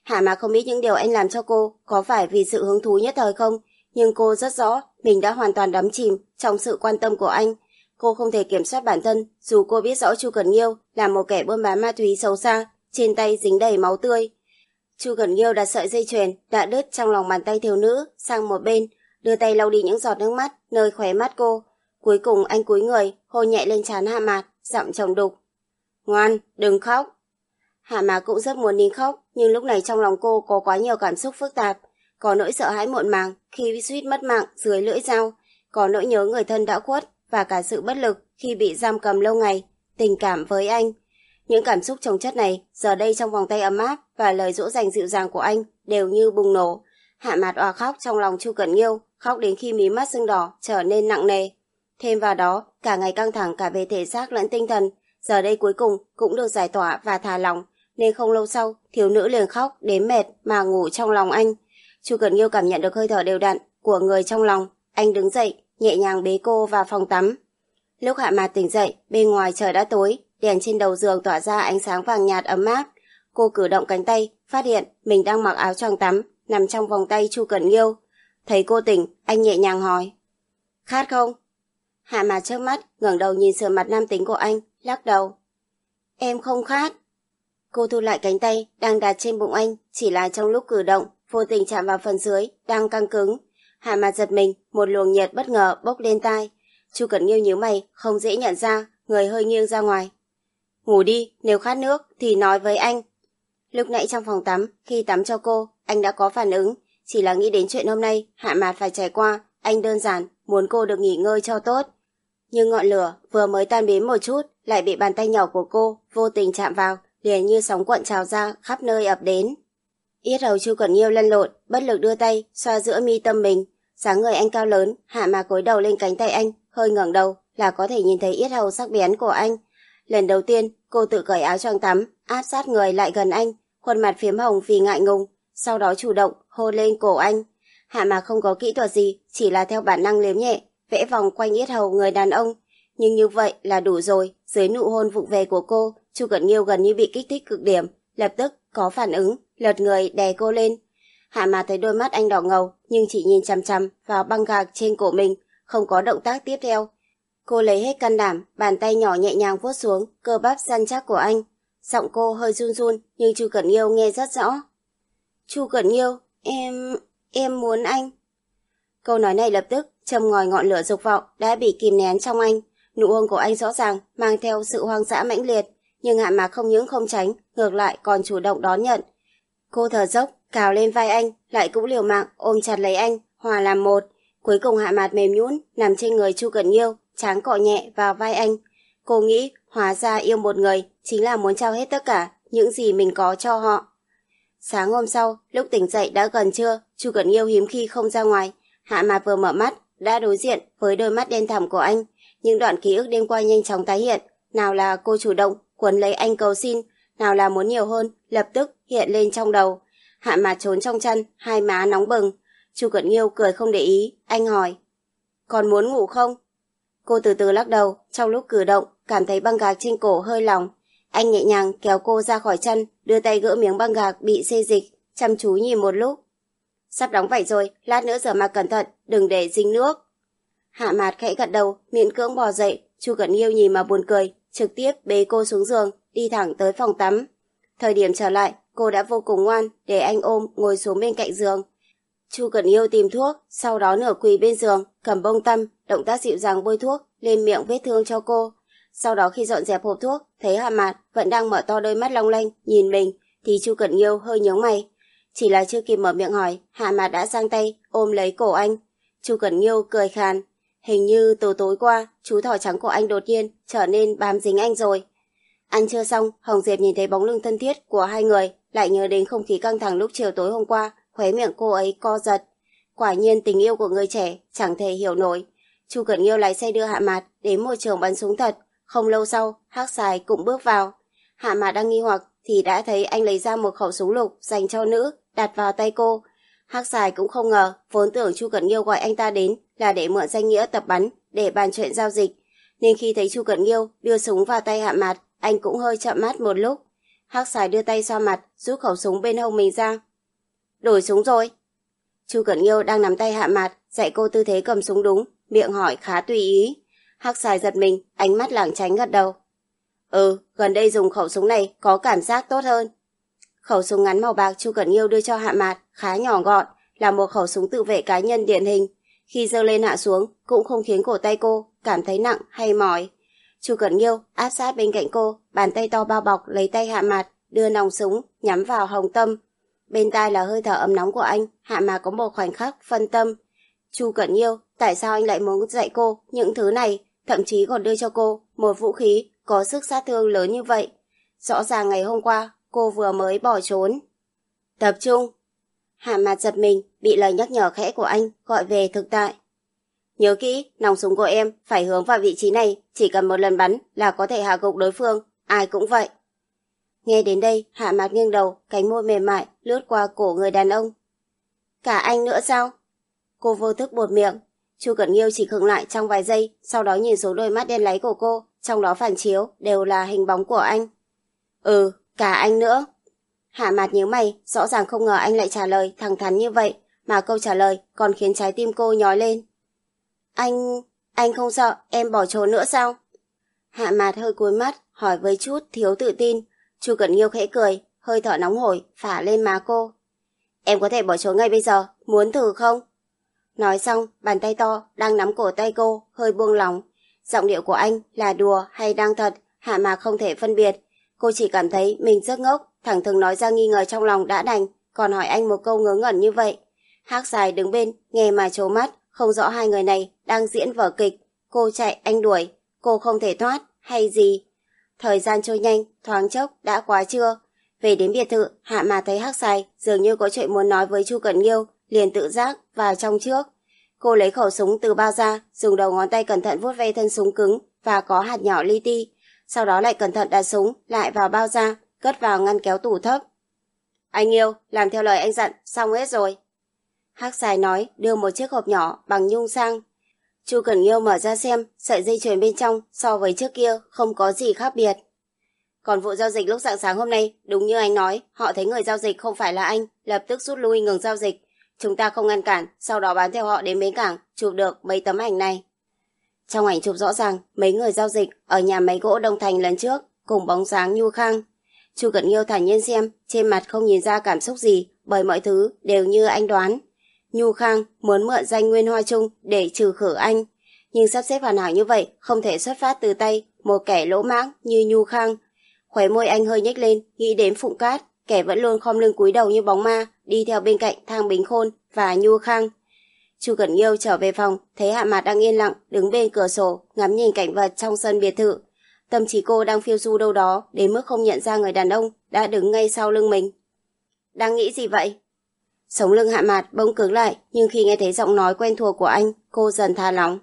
Speaker 1: Hạ Mạc không biết những điều anh làm cho cô có phải vì sự hứng thú nhất thời không, nhưng cô rất rõ mình đã hoàn toàn đắm chìm trong sự quan tâm của anh. Cô không thể kiểm soát bản thân, dù cô biết rõ Chu Cẩn Nghiêu là một kẻ buôn bán ma túy xấu xa, trên tay dính đầy máu tươi. Chu Cẩn Nghiêu đặt sợi dây chuyền đã đứt trong lòng bàn tay thiếu nữ sang một bên, đưa tay lau đi những giọt nước mắt nơi khóe mắt cô. Cuối cùng anh cúi người, hôn nhẹ lên trán Hạ Mạc, giọng trầm đục: "Ngoan, đừng khóc." Hạ Mạc cũng rất muốn nín khóc, nhưng lúc này trong lòng cô có quá nhiều cảm xúc phức tạp, có nỗi sợ hãi muộn màng khi suýt mất mạng dưới lưỡi dao, có nỗi nhớ người thân đã khuất và cả sự bất lực khi bị giam cầm lâu ngày, tình cảm với anh. Những cảm xúc chồng chất này giờ đây trong vòng tay ấm áp và lời dỗ dành dịu dàng của anh đều như bùng nổ. Hạ Mạc òa khóc trong lòng Chu Cẩn Nghiêu, khóc đến khi mí mắt sưng đỏ trở nên nặng nề. Thêm vào đó, cả ngày căng thẳng cả về thể xác lẫn tinh thần, giờ đây cuối cùng cũng được giải tỏa và thả lỏng, nên không lâu sau, thiếu nữ liền khóc đến mệt mà ngủ trong lòng anh. Chu Cẩn Nghiêu cảm nhận được hơi thở đều đặn của người trong lòng, anh đứng dậy, nhẹ nhàng bế cô vào phòng tắm. Lúc Hạ Mạc tỉnh dậy, bên ngoài trời đã tối, đèn trên đầu giường tỏa ra ánh sáng vàng nhạt ấm áp. Cô cử động cánh tay, phát hiện mình đang mặc áo choàng tắm, nằm trong vòng tay Chu Cẩn Nghiêu. Thấy cô tỉnh, anh nhẹ nhàng hỏi: "Khát không?" Hạ Mạc chớp mắt, ngẩng đầu nhìn sườn mặt nam tính của anh, lắc đầu: "Em không khát." Cô thu lại cánh tay đang đặt trên bụng anh, chỉ là trong lúc cử động, vô tình chạm vào phần dưới đang căng cứng. Hạ Mạc giật mình, một luồng nhiệt bất ngờ bốc lên tai. Chu Cẩn Nghiêu nhíu mày, không dễ nhận ra, người hơi nghiêng ra ngoài. "Ngủ đi, nếu khát nước thì nói với anh." Lúc nãy trong phòng tắm, khi tắm cho cô, anh đã có phản ứng, chỉ là nghĩ đến chuyện hôm nay Hạ Mạc phải trải qua, anh đơn giản muốn cô được nghỉ ngơi cho tốt. Nhưng ngọn lửa vừa mới tan biến một chút, lại bị bàn tay nhỏ của cô vô tình chạm vào, liền như sóng cuộn trào ra khắp nơi ập đến. Yết hầu Chu Cẩn Nghiêu lăn lộn, bất lực đưa tay xoa giữa mi tâm mình. Dáng người anh cao lớn, Hạ Mạc cúi đầu lên cánh tay anh, hơi ngẩng đầu là có thể nhìn thấy yết hầu sắc bén của anh. Lần đầu tiên, cô tự cởi áo choàng tắm, áp sát người lại gần anh, khuôn mặt phím hồng vì ngại ngùng, sau đó chủ động hôn lên cổ anh. Hạ Mạc không có kỹ thuật gì, chỉ là theo bản năng liếm nhẹ, vẽ vòng quanh yết hầu người đàn ông. Nhưng như vậy là đủ rồi, dưới nụ hôn vụng về của cô, Chu Cẩn Nghiêu gần như bị kích thích cực điểm, lập tức có phản ứng, lật người đè cô lên. Hạ Mạc thấy đôi mắt anh đỏ ngầu, nhưng chỉ nhìn chằm chằm vào băng gạc trên cổ mình, không có động tác tiếp theo. Cô lấy hết can đảm, bàn tay nhỏ nhẹ nhàng vuốt xuống cơ bắp săn chắc của anh. Giọng cô hơi run run, nhưng Chu Cẩn Nghiêu nghe rất rõ. "Chu Cẩn Nghiêu, em... em muốn anh." Câu nói này lập tức châm ngòi ngọn lửa dục vọng đã bị kìm nén trong anh. Nụ hôn của anh rõ ràng mang theo sự hoang dã mãnh liệt, nhưng Hạ Mạc không những không tránh, ngược lại còn chủ động đón nhận. Cô thở dốc, cào lên vai anh, lại cũng liều mạng ôm chặt lấy anh, hòa làm một. Cuối cùng Hạ Mạc mềm nhũn nằm trên người Chu Cẩn Nghiêu, trán cọ nhẹ vào vai anh. Cô nghĩ hóa ra yêu một người chính là muốn trao hết tất cả những gì mình có cho họ. Sáng hôm sau, lúc tỉnh dậy đã gần trưa, Chu Cẩn Nghiêu hiếm khi không ra ngoài. Hạ Mạc vừa mở mắt đã đối diện với đôi mắt đen thẳm của anh. Những đoạn ký ức đêm qua nhanh chóng tái hiện, nào là cô chủ động quấn lấy anh cầu xin, nào là muốn nhiều hơn, lập tức hiện lên trong đầu. Hạ Mạc trốn trong chăn, hai má nóng bừng. Chu Cẩn Nghiêu cười không để ý, anh hỏi: "Còn muốn ngủ không?" Cô từ từ lắc đầu, trong lúc cử động, cảm thấy băng gạc trên cổ hơi lỏng. Anh nhẹ nhàng kéo cô ra khỏi chăn, đưa tay gỡ miếng băng gạc bị xê dịch, chăm chú nhìn một lúc. "Sắp đóng vảy rồi, lát nữa rửa mặt cẩn thận, đừng để dính nước." Hạ Mạc khẽ gật đầu, miễn cưỡng bò dậy. Chu Cẩn Nghiêu nhìn mà buồn cười, trực tiếp bế cô xuống giường, đi thẳng tới phòng tắm. Thời điểm trở lại, cô đã vô cùng ngoan, để anh ôm ngồi xuống bên cạnh giường. Chu Cẩn Nghiêu tìm thuốc, sau đó nửa quỳ bên giường, cầm bông tăm, động tác dịu dàng bôi thuốc lên miệng vết thương cho cô. Sau đó khi dọn dẹp hộp thuốc, thấy Hạ Mạc vẫn đang mở to đôi mắt long lanh nhìn mình, thì Chu Cẩn Nghiêu hơi nhướng mày. Chỉ là chưa kịp mở miệng hỏi, Hạ Mạc đã giang tay ôm lấy cổ anh. Chu Cẩn Nghiêu cười khàn. Hình như từ tối qua, chú thỏ trắng của anh đột nhiên trở nên bám dính anh rồi. Ăn trưa xong, Hồng Diệp nhìn thấy bóng lưng thân thiết của hai người, lại nhớ đến không khí căng thẳng lúc chiều tối hôm qua, khóe miệng cô ấy co giật. Quả nhiên tình yêu của người trẻ chẳng thể hiểu nổi. Chu Cẩn Nghiêu lái xe đưa Hạ Mạc đến một trường bắn súng thật. Không lâu sau, Hắc Sài cũng bước vào. Hạ Mạc đang nghi hoặc thì đã thấy anh lấy ra một khẩu súng lục dành cho nữ, đặt vào tay cô. Hắc Sài cũng không ngờ, vốn tưởng Chu Cẩn Nghiêu gọi anh ta đến là để mượn danh nghĩa tập bắn, để bàn chuyện giao dịch. Nên khi thấy Chu Cẩn Nghiêu đưa súng vào tay Hạ Mạc, anh cũng hơi chậm mắt một lúc. Hắc Xài đưa tay xoa mặt, rút khẩu súng bên hông mình ra. Đổi súng rồi. Chu Cẩn Nghiêu đang nắm tay Hạ Mạt, dạy cô tư thế cầm súng đúng, miệng hỏi khá tùy ý. Hắc Xài giật mình, ánh mắt lảng tránh gật đầu. Ừ, gần đây dùng khẩu súng này có cảm giác tốt hơn. Khẩu súng ngắn màu bạc Chu Cẩn Nghiêu đưa cho Hạ Mạt, khá nhỏ gọn, là một khẩu súng tự vệ cá nhân điển hình. Khi giơ lên hạ xuống, cũng không khiến cổ tay cô cảm thấy nặng hay mỏi. Chu Cẩn Nghiêu áp sát bên cạnh cô, bàn tay to bao bọc lấy tay Hạ Mạt, đưa nòng súng nhắm vào hồng tâm. Bên tai là hơi thở ấm nóng của anh, Hạ Mạt có một khoảnh khắc phân tâm. Chu Cẩn Nghiêu, tại sao anh lại muốn dạy cô những thứ này, thậm chí còn đưa cho cô một vũ khí có sức sát thương lớn như vậy? Rõ ràng ngày hôm qua, cô vừa mới bỏ trốn. Tập trung. Hạ Mạt giật mình, bị lời nhắc nhở khẽ của anh gọi về thực tại. Nhớ kỹ, nòng súng của em phải hướng vào vị trí này, chỉ cần một lần bắn là có thể hạ gục đối phương, ai cũng vậy. Nghe đến đây, Hạ Mạt nghiêng đầu, cánh môi mềm mại lướt qua cổ người đàn ông. Cả anh nữa sao? Cô vô thức buột miệng. Chu Cẩn Nghiêu chỉ khựng lại trong vài giây, sau đó nhìn xuống đôi mắt đen láy của cô, trong đó phản chiếu đều là hình bóng của anh. Ừ, cả anh nữa. Hạ Mạt nhíu mày, rõ ràng không ngờ anh lại trả lời thẳng thắn như vậy, mà câu trả lời còn khiến trái tim cô nhói lên. Anh... anh không sợ em bỏ trốn nữa sao? Hạ Mạt hơi cúi mắt, hỏi với chút thiếu tự tin. Chu Cẩn Nghiêu khẽ cười, hơi thở nóng hổi phả lên má cô. Em có thể bỏ trốn ngay bây giờ, muốn thử không? Nói xong, bàn tay to đang nắm cổ tay cô hơi buông lỏng. Giọng điệu của anh là đùa hay đang thật, Hạ Mạt không thể phân biệt. Cô chỉ cảm thấy mình rất ngốc, thẳng thừng nói ra nghi ngờ trong lòng đã đành, còn hỏi anh một câu ngớ ngẩn như vậy. Hắc Xài đứng bên, nghe mà trố mắt, không rõ hai người này đang diễn vở kịch. Cô chạy, anh đuổi, cô không thể thoát, hay gì? Thời gian trôi nhanh, thoáng chốc đã quá trưa. Về đến biệt thự, Hạ Mạt thấy Hắc Xài dường như có chuyện muốn nói với Chu Cẩn Nghiêu, liền tự giác vào trong trước. Cô lấy khẩu súng từ bao ra, dùng đầu ngón tay cẩn thận vuốt ve thân súng cứng và có hạt nhỏ li ti. Sau đó lại cẩn thận đặt súng lại vào bao da, cất vào ngăn kéo tủ thấp. Anh yêu, làm theo lời anh dặn, xong hết rồi. Hắc Xài nói, đưa một chiếc hộp nhỏ bằng nhung sang. Chu Cẩn Nghiêu mở ra xem, sợi dây chuyền bên trong so với trước kia không có gì khác biệt. Còn vụ giao dịch lúc rạng sáng hôm nay, đúng như anh nói, họ thấy người giao dịch không phải là anh, lập tức rút lui ngừng giao dịch. Chúng ta không ngăn cản, sau đó bám theo họ đến bến cảng, chụp được mấy tấm ảnh này. Trong ảnh chụp rõ ràng, mấy người giao dịch ở nhà máy gỗ Đông Thành lần trước, cùng bóng dáng Nhu Khang. Chu Cẩn Nghiêu thản nhiên xem, trên mặt không nhìn ra cảm xúc gì, bởi mọi thứ đều như anh đoán. Nhu Khang muốn mượn danh Nguyên Hoa Trung để trừ khử anh, nhưng sắp xếp hoàn hảo như vậy không thể xuất phát từ tay một kẻ lỗ mãng như Nhu Khang. Khóe môi anh hơi nhếch lên, nghĩ đến Phụng Cát, kẻ vẫn luôn khom lưng cúi đầu như bóng ma, đi theo bên cạnh Thang Bính Khôn và Nhu Khang. Chu Cẩn Nghiêu trở về phòng, thấy Hạ Mạt đang yên lặng đứng bên cửa sổ ngắm nhìn cảnh vật trong sân biệt thự. Tâm trí cô đang phiêu du đâu đó đến mức không nhận ra người đàn ông đã đứng ngay sau lưng mình. Đang nghĩ gì vậy? Sống lưng Hạ Mạt bỗng cứng lại, nhưng khi nghe thấy giọng nói quen thuộc của anh, cô dần tha lòng.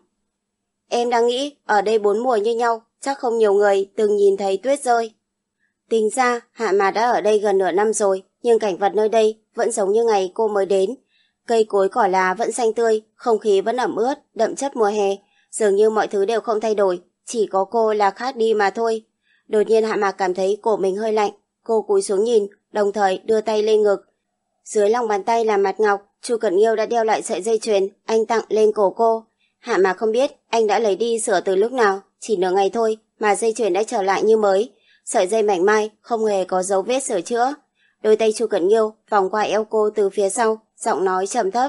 Speaker 1: Em đang nghĩ, ở đây bốn mùa như nhau, chắc không nhiều người từng nhìn thấy tuyết rơi. Tính ra, Hạ Mạt đã ở đây gần nửa năm rồi, nhưng cảnh vật nơi đây vẫn giống như ngày cô mới đến. Cây cối cỏ lá vẫn xanh tươi, không khí vẫn ẩm ướt, đậm chất mùa hè. Dường như mọi thứ đều không thay đổi, chỉ có cô là khác đi mà thôi. Đột nhiên Hạ Mạt cảm thấy cổ mình hơi lạnh, cô cúi xuống nhìn, đồng thời đưa tay lên ngực. Dưới lòng bàn tay là mặt ngọc, Chu Cẩn Nghiêu đã đeo lại sợi dây chuyền anh tặng lên cổ cô. Hạ Mạt không biết anh đã lấy đi sửa từ lúc nào, chỉ nửa ngày thôi mà dây chuyền đã trở lại như mới. Sợi dây mảnh mai không hề có dấu vết sửa chữa. Đôi tay Chu Cẩn Nghiêu vòng qua eo cô từ phía sau, giọng nói trầm thấp.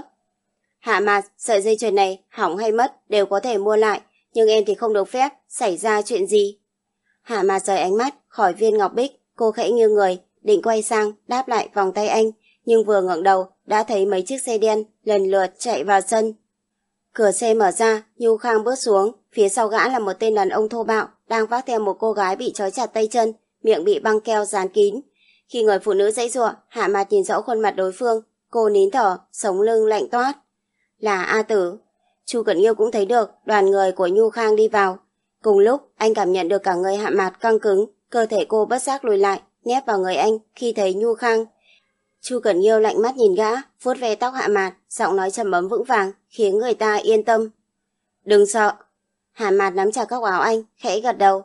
Speaker 1: Hạ Mạt, sợi dây chuyền này hỏng hay mất đều có thể mua lại, nhưng em thì không được phép xảy ra chuyện gì. Hạ Mạt rời ánh mắt khỏi viên ngọc bích, cô khẽ nghiêng người, định quay sang đáp lại vòng tay anh, nhưng vừa ngẩng đầu đã thấy mấy chiếc xe đen lần lượt chạy vào sân. Cửa xe mở ra, Nhu Khang bước xuống, phía sau gã là một tên đàn ông thô bạo đang vác theo một cô gái bị trói chặt tay chân, miệng bị băng keo dán kín. Khi người phụ nữ giãy giụa, Hạ Mạt nhìn rõ khuôn mặt đối phương, cô nín thở, sống lưng lạnh toát. Là A Tử. Chu Cẩn Nghiêu cũng thấy được đoàn người của Nhu Khang đi vào. Cùng lúc, anh cảm nhận được cả người Hạ Mạt căng cứng, cơ thể cô bất giác lùi lại, nép vào người anh khi thấy Nhu Khang. Chu Cẩn Nghiêu lạnh mắt nhìn gã, vuốt ve tóc Hạ Mạt, giọng nói trầm ấm vững vàng, khiến người ta yên tâm. Đừng sợ. Hạ Mạt nắm chặt góc áo anh, khẽ gật đầu.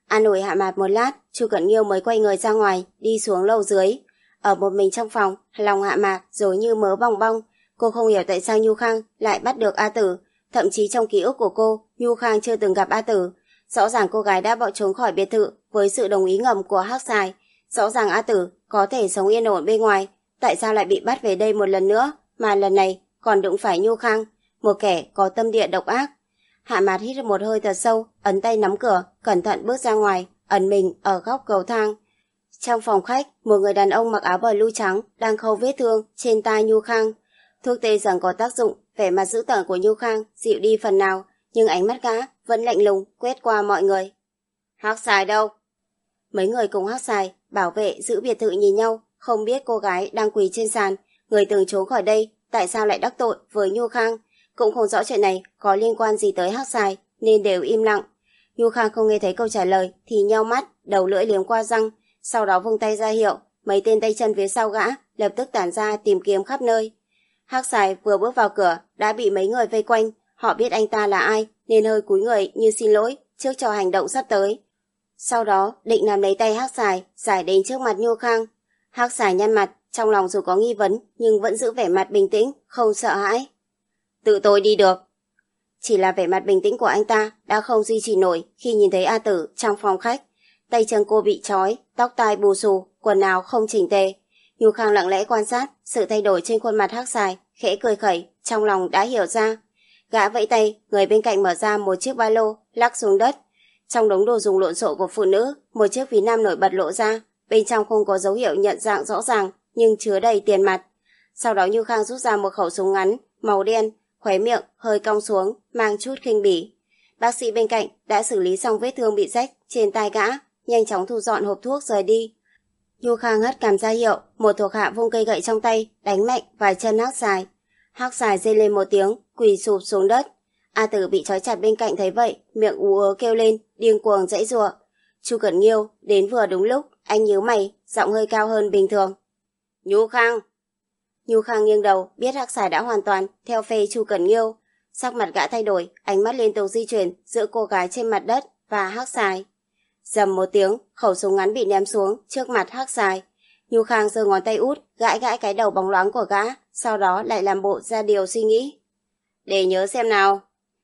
Speaker 1: An ủi Hạ Mạt một lát, Chu Cẩn Nghiêu mới quay người ra ngoài, đi xuống lầu dưới. Ở một mình trong phòng, lòng Hạ Mạt dối như mớ bong bong. Cô không hiểu tại sao Nhu Khang lại bắt được A Tử. Thậm chí trong ký ức của cô, Nhu Khang chưa từng gặp A Tử. Rõ ràng cô gái đã bỏ trốn khỏi biệt thự với sự đồng ý ngầm của Hắc Xài. Rõ ràng A Tử có thể sống yên ổn bên ngoài. Tại sao lại bị bắt về đây một lần nữa, mà lần này còn đụng phải Nhu Khang, một kẻ có tâm địa độc ác. Hạ Mạt hít một hơi thật sâu, ấn tay nắm cửa, cẩn thận bước ra ngoài, ẩn mình ở góc cầu thang. Trong phòng khách, một người đàn ông mặc áo blue trắng đang khâu vết thương trên tai Nhu Khang. Thuốc tê dần có tác dụng, vẻ mặt dữ tợn của Nhu Khang dịu đi phần nào, nhưng ánh mắt gã vẫn lạnh lùng quét qua mọi người. Hắc Xài đâu? Mấy người cùng Hắc Xài, bảo vệ giữ biệt thự nhìn nhau, không biết cô gái đang quỳ trên sàn, người từng trốn khỏi đây, tại sao lại đắc tội với Nhu Khang, cũng không rõ chuyện này có liên quan gì tới Hắc Xài, nên đều im lặng. Nhu Khang không nghe thấy câu trả lời thì nheo mắt, đầu lưỡi liếm qua răng, sau đó vung tay ra hiệu, mấy tên tay chân phía sau gã lập tức tản ra tìm kiếm khắp nơi. Hắc Xài vừa bước vào cửa đã bị mấy người vây quanh, họ biết anh ta là ai nên hơi cúi người như xin lỗi trước cho hành động sắp tới. Sau đó định nắm lấy tay Hắc Xài giải đến trước mặt Nhu Khang. Hắc Xài nhăn mặt, trong lòng dù có nghi vấn nhưng vẫn giữ vẻ mặt bình tĩnh, không sợ hãi. Tự tôi đi được. Chỉ là vẻ mặt bình tĩnh của anh ta đã không duy trì nổi khi nhìn thấy A Tử trong phòng khách. Tay chân cô bị trói, tóc tai bù xù, quần áo không chỉnh tề. Nhu Khang lặng lẽ quan sát sự thay đổi trên khuôn mặt Hắc Xài, khẽ cười khẩy, trong lòng đã hiểu ra. Gã vẫy tay, người bên cạnh mở ra một chiếc ba lô, lắc xuống đất. Trong đống đồ dùng lộn xộn của phụ nữ, một chiếc ví nam nổi bật lộ ra, bên trong không có dấu hiệu nhận dạng rõ ràng, nhưng chứa đầy tiền mặt. Sau đó Nhu Khang rút ra một khẩu súng ngắn, màu đen, khóe miệng hơi cong xuống, mang chút khinh bỉ. Bác sĩ bên cạnh đã xử lý xong vết thương bị rách trên tai gã, nhanh chóng thu dọn hộp thuốc rời đi. Nhu Khang hất cằm ra hiệu, một thuộc hạ vung cây gậy trong tay, đánh mạnh vài chân Hắc Xài. Hắc Xài rên lên một tiếng, quỳ sụp xuống đất. A Tử bị trói chặt bên cạnh thấy vậy, miệng ú ớ kêu lên, điên cuồng giãy giụa. Chu Cẩn Nghiêu đến vừa đúng lúc, anh nhíu mày, giọng hơi cao hơn bình thường. Nhu Khang. Nhu Khang nghiêng đầu, biết Hắc Xài đã hoàn toàn theo phe Chu Cẩn Nghiêu. Sắc mặt gã thay đổi, ánh mắt liên tục di chuyển giữa cô gái trên mặt đất và Hắc Xài. Rầm một tiếng, khẩu súng ngắn bị ném xuống trước mặt Hắc Xài. Nhu Khang giơ ngón tay út, gãi gãi cái đầu bóng loáng của gã, sau đó lại làm bộ ra điều suy nghĩ. Để nhớ xem nào.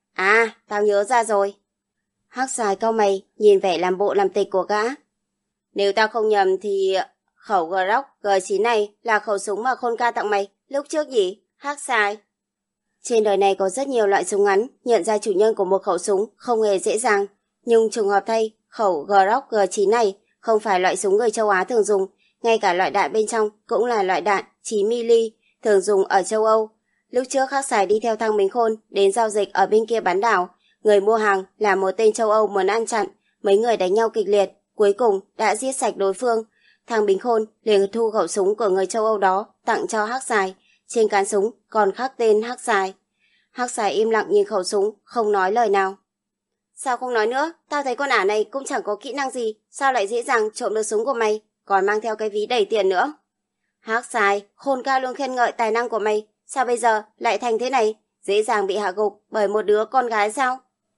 Speaker 1: À, tao nhớ ra rồi. Hắc Xài cau mày, nhìn vẻ làm bộ làm tịch của gã. Nếu tao không nhầm thì khẩu Glock G chín này là khẩu súng mà Khôn ca tặng mày lúc trước nhỉ, Hắc Xài? Trên đời này có rất nhiều loại súng ngắn, nhận ra chủ nhân của một khẩu súng không hề dễ dàng. Nhưng trùng hợp thay, khẩu Glock G chín này không phải loại súng người châu Á thường dùng, ngay cả loại đạn bên trong cũng là loại đạn chín mi-li thường dùng ở châu Âu. Lúc trước Hắc Xài đi theo Thang Bình Khôn đến giao dịch ở bên kia bán đảo, người mua hàng là một tên châu Âu muốn ăn chặn, mấy người đánh nhau kịch liệt, cuối cùng đã giết sạch đối phương. Thang Bình Khôn liền thu khẩu súng của người châu Âu đó tặng cho Hắc Xài, trên cán súng còn khắc tên Hắc Xài. Hắc Xài im lặng nhìn khẩu súng, không nói lời nào. Sao không nói nữa, tao thấy con ả này cũng chẳng có kỹ năng gì, sao lại dễ dàng trộm được súng của mày, còn mang theo cái ví đầy tiền nữa. Hắc Xài, Khôn ca luôn khen ngợi tài năng của mày, sao bây giờ lại thành thế này, dễ dàng bị hạ gục bởi một đứa con gái sao?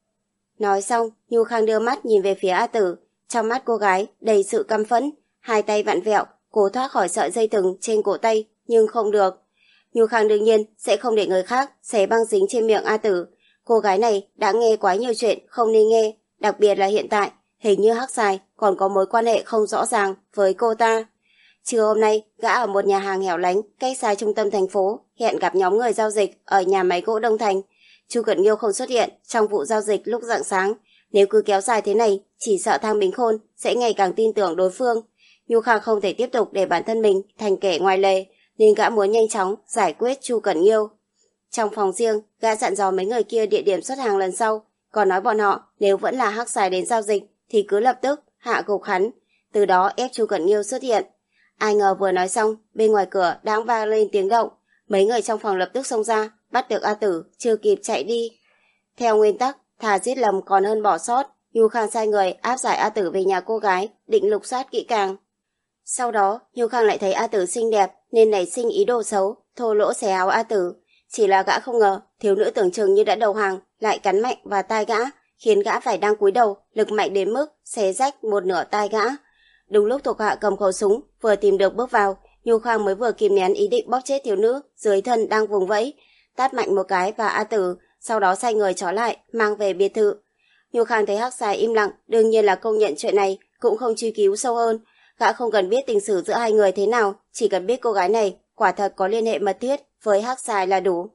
Speaker 1: Nói xong, Nhu Khang đưa mắt nhìn về phía A Tử, trong mắt cô gái đầy sự căm phẫn, hai tay vặn vẹo, cố thoát khỏi sợi dây thừng trên cổ tay, nhưng không được. Nhu Khang đương nhiên sẽ không để người khác xé băng dính trên miệng A Tử. Cô gái này đã nghe quá nhiều chuyện không nên nghe, đặc biệt là hiện tại, hình như Hắc Xài còn có mối quan hệ không rõ ràng với cô ta. Trưa hôm nay, gã ở một nhà hàng hẻo lánh, cách xa trung tâm thành phố, hẹn gặp nhóm người giao dịch ở nhà máy gỗ Đông Thành. Chu Cẩn Nghiêu không xuất hiện trong vụ giao dịch lúc rạng sáng. Nếu cứ kéo dài thế này, chỉ sợ Thang Bình Khôn sẽ ngày càng tin tưởng đối phương. Nhu Khang không thể tiếp tục để bản thân mình thành kẻ ngoài lề, nên gã muốn nhanh chóng giải quyết Chu Cẩn Nghiêu. Trong phòng riêng, gã dặn dò mấy người kia địa điểm xuất hàng lần sau, còn nói bọn họ nếu vẫn là Hắc Xài đến giao dịch thì cứ lập tức hạ gục hắn, từ đó ép Chu Cẩn Nghiêu xuất hiện. Ai ngờ vừa nói xong, bên ngoài cửa đã vang lên tiếng động, mấy người trong phòng lập tức xông ra, bắt được A Tử, chưa kịp chạy đi. Theo nguyên tắc, thà giết lầm còn hơn bỏ sót, Nhu Khang sai người áp giải A Tử về nhà cô gái, định lục soát kỹ càng. Sau đó, Nhu Khang lại thấy A Tử xinh đẹp nên nảy sinh ý đồ xấu, thô lỗ xé áo A Tử. Chỉ là gã không ngờ, thiếu nữ tưởng chừng như đã đầu hàng, lại cắn mạnh vào tai gã, khiến gã phải đang cúi đầu, lực mạnh đến mức xé rách một nửa tai gã. Đúng lúc thuộc hạ cầm khẩu súng vừa tìm được bước vào, Nhu Khang mới vừa kìm nén ý định bóp chết thiếu nữ dưới thân đang vùng vẫy, tát mạnh một cái vào A Tử, sau đó sai người trói lại mang về biệt thự. Nhu Khang thấy Hắc Xài im lặng, đương nhiên là công nhận chuyện này, cũng không truy cứu sâu hơn. Gã không cần biết tình sử giữa hai người thế nào, chỉ cần biết cô gái này quả thật có liên hệ mật thiết với Hắc Xài là đủ.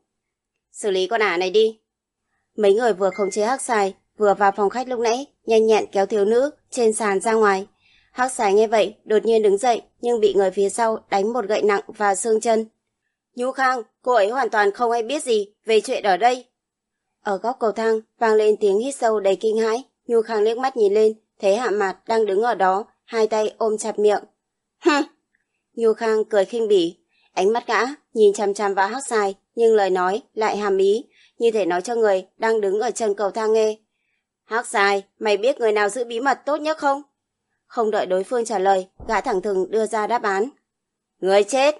Speaker 1: Xử lý con ả này đi. Mấy người vừa khống chế Hắc Xài, vừa vào phòng khách lúc nãy, nhanh nhẹn kéo thiếu nữ trên sàn ra ngoài. Hắc Xài nghe vậy, đột nhiên đứng dậy, nhưng bị người phía sau đánh một gậy nặng vào xương chân. Nhu Khang, cô ấy hoàn toàn không hay biết gì về chuyện ở đây. Ở góc cầu thang vang lên tiếng hít sâu đầy kinh hãi. Nhu Khang liếc mắt nhìn lên, thấy Hạ Mạt đang đứng ở đó, hai tay ôm chặt miệng. Hừm. Nhu Khang cười khinh bỉ, ánh mắt gã nhìn chằm chằm vào Hắc Xài, nhưng lời nói lại hàm ý, như thể nói cho người đang đứng ở chân cầu thang nghe. Hắc Xài, mày biết người nào giữ bí mật tốt nhất không? Không đợi đối phương trả lời, gã thẳng thừng đưa ra đáp án. Người chết.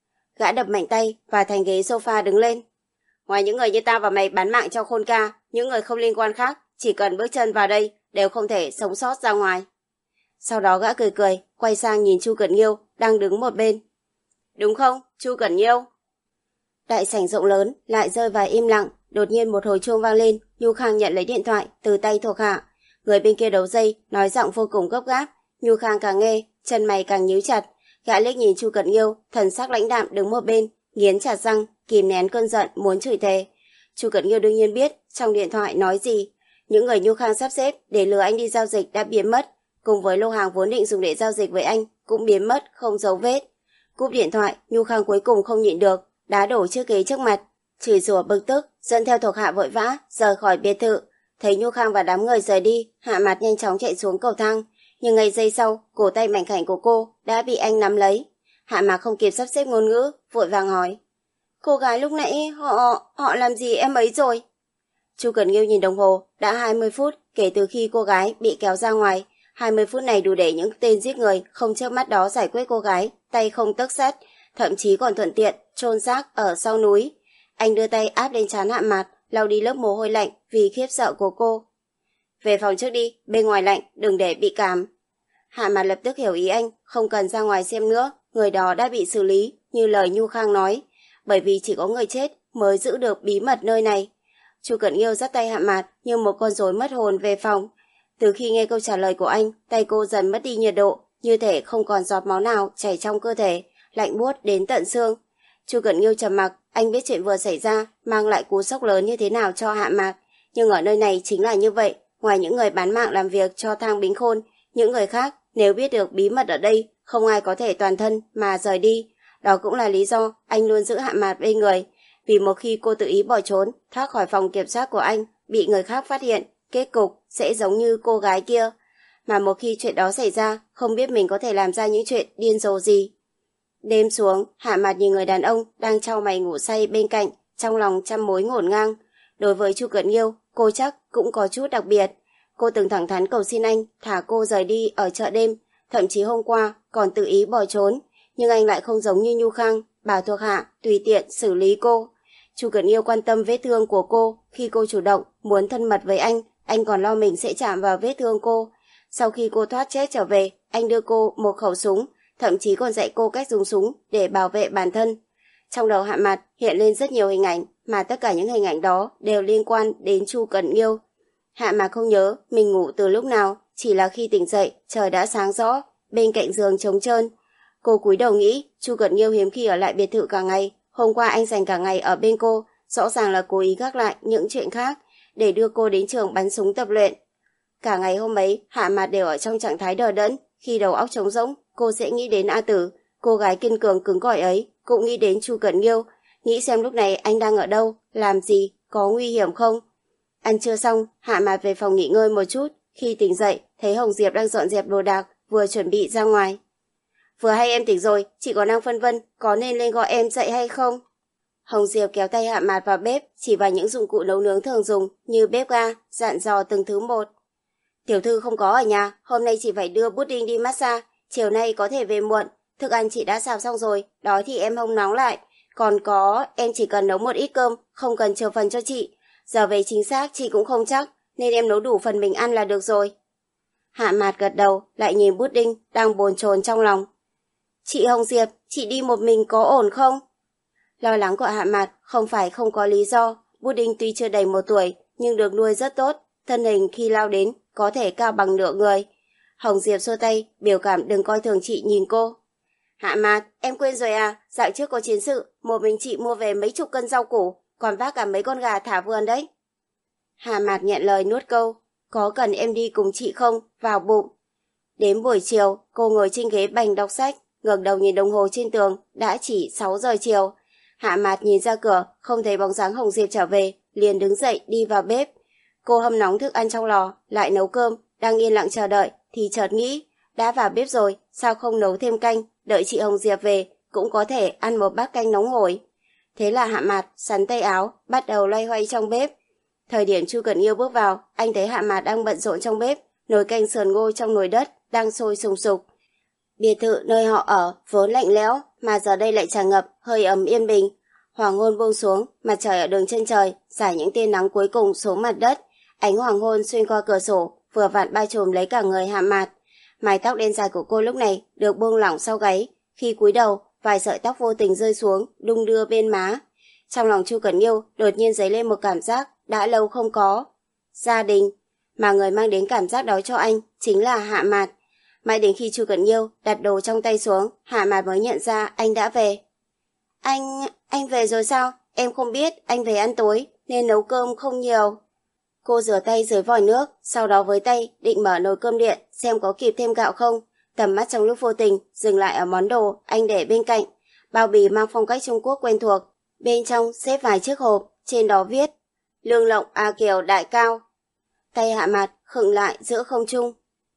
Speaker 1: Gã đập mạnh tay và thành ghế sofa đứng lên. Ngoài những người như tao và mày bán mạng cho Khôn ca, những người không liên quan khác chỉ cần bước chân vào đây đều không thể sống sót ra ngoài. Sau đó gã cười cười, quay sang nhìn Chu Cẩn Nghiêu đang đứng một bên. Đúng không, Chu Cẩn Nghiêu? Đại sảnh rộng lớn lại rơi vào im lặng, đột nhiên một hồi chuông vang lên, Nhu Khang nhận lấy điện thoại từ tay thuộc hạ. Người bên kia đấu dây nói giọng vô cùng gấp gáp, Nhu Khang càng nghe, chân mày càng nhíu chặt. Gã liếc nhìn Chu Cẩn Nghiêu, thần sắc lãnh đạm đứng một bên, nghiến chặt răng, kìm nén cơn giận muốn chửi thề. Chu Cẩn Nghiêu đương nhiên biết trong điện thoại nói gì. Những người Nhu Khang sắp xếp để lừa anh đi giao dịch đã biến mất, cùng với lô hàng vốn định dùng để giao dịch với anh cũng biến mất không dấu vết. Cúp điện thoại, Nhu Khang cuối cùng không nhịn được, đá đổ chiếc ghế trước mặt, chửi rủa bực tức, dẫn theo thuộc hạ vội vã rời khỏi biệt thự. Thấy Nhu Khang và đám người rời đi, Hạ Mạt nhanh chóng chạy xuống cầu thang, nhưng ngay giây sau, cổ tay mảnh khảnh của cô đã bị anh nắm lấy. Hạ Mạt không kịp sắp xếp ngôn ngữ, vội vàng hỏi: Cô gái lúc nãy họ họ làm gì em ấy rồi? Chu Cẩn Nghiêu nhìn đồng hồ, đã hai mươi phút kể từ khi cô gái bị kéo ra ngoài. hai mươi phút này đủ để những tên giết người không chớp mắt đó giải quyết cô gái, tay không tấc sắt, thậm chí còn thuận tiện chôn xác ở sau núi. Anh đưa tay áp lên trán Hạ Mạt, lau đi lớp mồ hôi lạnh vì khiếp sợ của cô. Về phòng trước đi, bên ngoài lạnh, đừng để bị cảm. Hạ Mạt lập tức hiểu ý anh, không cần ra ngoài xem nữa, người đó đã bị xử lý, như lời Nhu Khang nói, bởi vì chỉ có người chết mới giữ được bí mật nơi này. Chu Cẩn Nghiêu dắt tay Hạ Mạt như một con rối mất hồn về phòng. Từ khi nghe câu trả lời của anh, tay cô dần mất đi nhiệt độ, như thể không còn giọt máu nào chảy trong cơ thể, lạnh buốt đến tận xương. Chu Cẩn Nghiêu trầm mặc, anh biết chuyện vừa xảy ra mang lại cú sốc lớn như thế nào cho Hạ Mạt, nhưng ở nơi này chính là như vậy, ngoài những người bán mạng làm việc cho Thang Bính Khôn, những người khác nếu biết được bí mật ở đây, không ai có thể toàn thân mà rời đi. Đó cũng là lý do anh luôn giữ Hạ Mạt bên người, vì một khi cô tự ý bỏ trốn, thoát khỏi phòng kiểm soát của anh, bị người khác phát hiện, kết cục sẽ giống như cô gái kia. Mà một khi chuyện đó xảy ra, không biết mình có thể làm ra những chuyện điên rồ gì. Đêm xuống, Hạ Mạt nhìn người đàn ông đang chau mày ngủ say bên cạnh, trong lòng trăm mối ngổn ngang. Đối với Chu Cẩn Nghiêu, cô chắc cũng có chút đặc biệt. Cô từng thẳng thắn cầu xin anh thả cô rời đi ở chợ đêm, thậm chí hôm qua còn tự ý bỏ trốn, nhưng anh lại không giống như Nhu Khang, bảo thuộc hạ tùy tiện xử lý cô. Chu Cẩn Nghiêu quan tâm vết thương của cô, khi cô chủ động muốn thân mật với anh, anh còn lo mình sẽ chạm vào vết thương cô. Sau khi cô thoát chết trở về, anh đưa cô một khẩu súng, thậm chí còn dạy cô cách dùng súng để bảo vệ bản thân. Trong đầu Hạ Mạt hiện lên rất nhiều hình ảnh, mà tất cả những hình ảnh đó đều liên quan đến Chu Cẩn Nghiêu. Hạ Mạt không nhớ mình ngủ từ lúc nào, chỉ là khi tỉnh dậy trời đã sáng rõ, bên cạnh giường trống trơn. Cô cúi đầu nghĩ Chu Cẩn Nghiêu hiếm khi ở lại biệt thự cả ngày, hôm qua anh dành cả ngày ở bên cô, rõ ràng là cố ý gác lại những chuyện khác để đưa cô đến trường bắn súng tập luyện. Cả ngày hôm ấy, Hạ Mạt đều ở trong trạng thái đờ đẫn, khi đầu óc trống rỗng, cô sẽ nghĩ đến A Tử, cô gái kiên cường cứng cỏi ấy, cũng nghĩ đến Chu Cẩn Nghiêu, nghĩ xem lúc này anh đang ở đâu, làm gì, có nguy hiểm không. Ăn trưa xong, Hạ Mạt về phòng nghỉ ngơi một chút, khi tỉnh dậy, thấy Hồng Diệp đang dọn dẹp đồ đạc, vừa chuẩn bị ra ngoài. Vừa hay em tỉnh rồi, chị còn đang phân vân, có nên lên gọi em dậy hay không? Hồng Diệp kéo tay Hạ Mạt vào bếp, chỉ vào những dụng cụ nấu nướng thường dùng như bếp ga, dặn dò từng thứ một. Tiểu thư không có ở nhà, hôm nay chị phải đưa Pudding đi massage, chiều nay có thể về muộn, thức ăn chị đã xào xong rồi, đói thì em hông nóng lại. Còn có, em chỉ cần nấu một ít cơm, không cần chờ phần cho chị. Giờ về chính xác chị cũng không chắc, nên em nấu đủ phần mình ăn là được rồi. Hạ Mạt gật đầu, lại nhìn bút đinh đang bồn chồn trong lòng. Chị Hồng Diệp, chị đi một mình có ổn không? Lo lắng của Hạ Mạt không phải không có lý do. Bút đinh tuy chưa đầy một tuổi nhưng được nuôi rất tốt, thân hình khi lao đến có thể cao bằng nửa người. Hồng Diệp xua tay, biểu cảm đừng coi thường chị nhìn cô. Hạ Mạt, em quên rồi à, dạo trước có chiến sự, một mình chị mua về mấy chục cân rau củ, còn vác cả mấy con gà thả vườn đấy. Hạ Mạt nhận lời nuốt câu, có cần em đi cùng chị không, vào bụng. Đến buổi chiều, cô ngồi trên ghế bành đọc sách, ngẩng đầu nhìn đồng hồ trên tường, đã chỉ sáu giờ chiều. Hạ Mạt nhìn ra cửa, không thấy bóng dáng Hồng Diệp trở về, liền đứng dậy đi vào bếp. Cô hâm nóng thức ăn trong lò, lại nấu cơm, đang yên lặng chờ đợi, thì chợt nghĩ, đã vào bếp rồi, sao không nấu thêm canh, đợi chị Hồng Diệp về, cũng có thể ăn một bát canh nóng hổi. Thế là Hạ Mạt sắn tay áo, bắt đầu loay hoay trong bếp. Thời điểm Chu Cẩn Yêu bước vào, anh thấy Hạ Mạt đang bận rộn trong bếp, nồi canh sườn ngô trong nồi đất đang sôi sùng sục. Biệt thự nơi họ ở vốn lạnh lẽo, mà giờ đây lại tràn ngập hơi ấm yên bình. Hoàng hôn buông xuống, mặt trời ở đường chân trời rải những tia nắng cuối cùng xuống mặt đất. Ánh hoàng hôn xuyên qua cửa sổ, vừa vặn bao trùm lấy cả người Hạ Mạt. Mái tóc đen dài của cô lúc này được buông lỏng sau gáy, khi cúi đầu, vài sợi tóc vô tình rơi xuống, đung đưa bên má. Trong lòng Chu Cẩn Yêu đột nhiên dấy lên một cảm giác đã lâu không có. Gia đình, mà người mang đến cảm giác đó cho anh chính là Hạ Mạt. Mãi đến khi Chu Cẩn Yêu đặt đồ trong tay xuống, Hạ Mạt mới nhận ra anh đã về. Anh, anh về rồi sao? Em không biết, anh về ăn tối, nên nấu cơm không nhiều. Cô rửa tay dưới vòi nước, sau đó với tay định mở nồi cơm điện xem có kịp thêm gạo không. Tầm mắt trong lúc vô tình dừng lại ở món đồ anh để bên cạnh. Bao bì mang phong cách Trung Quốc quen thuộc. Bên trong xếp vài chiếc hộp, trên đó viết Lương Lộng A Kiều Đại Cao. Tay Hạ Mạt khựng lại giữa không trung.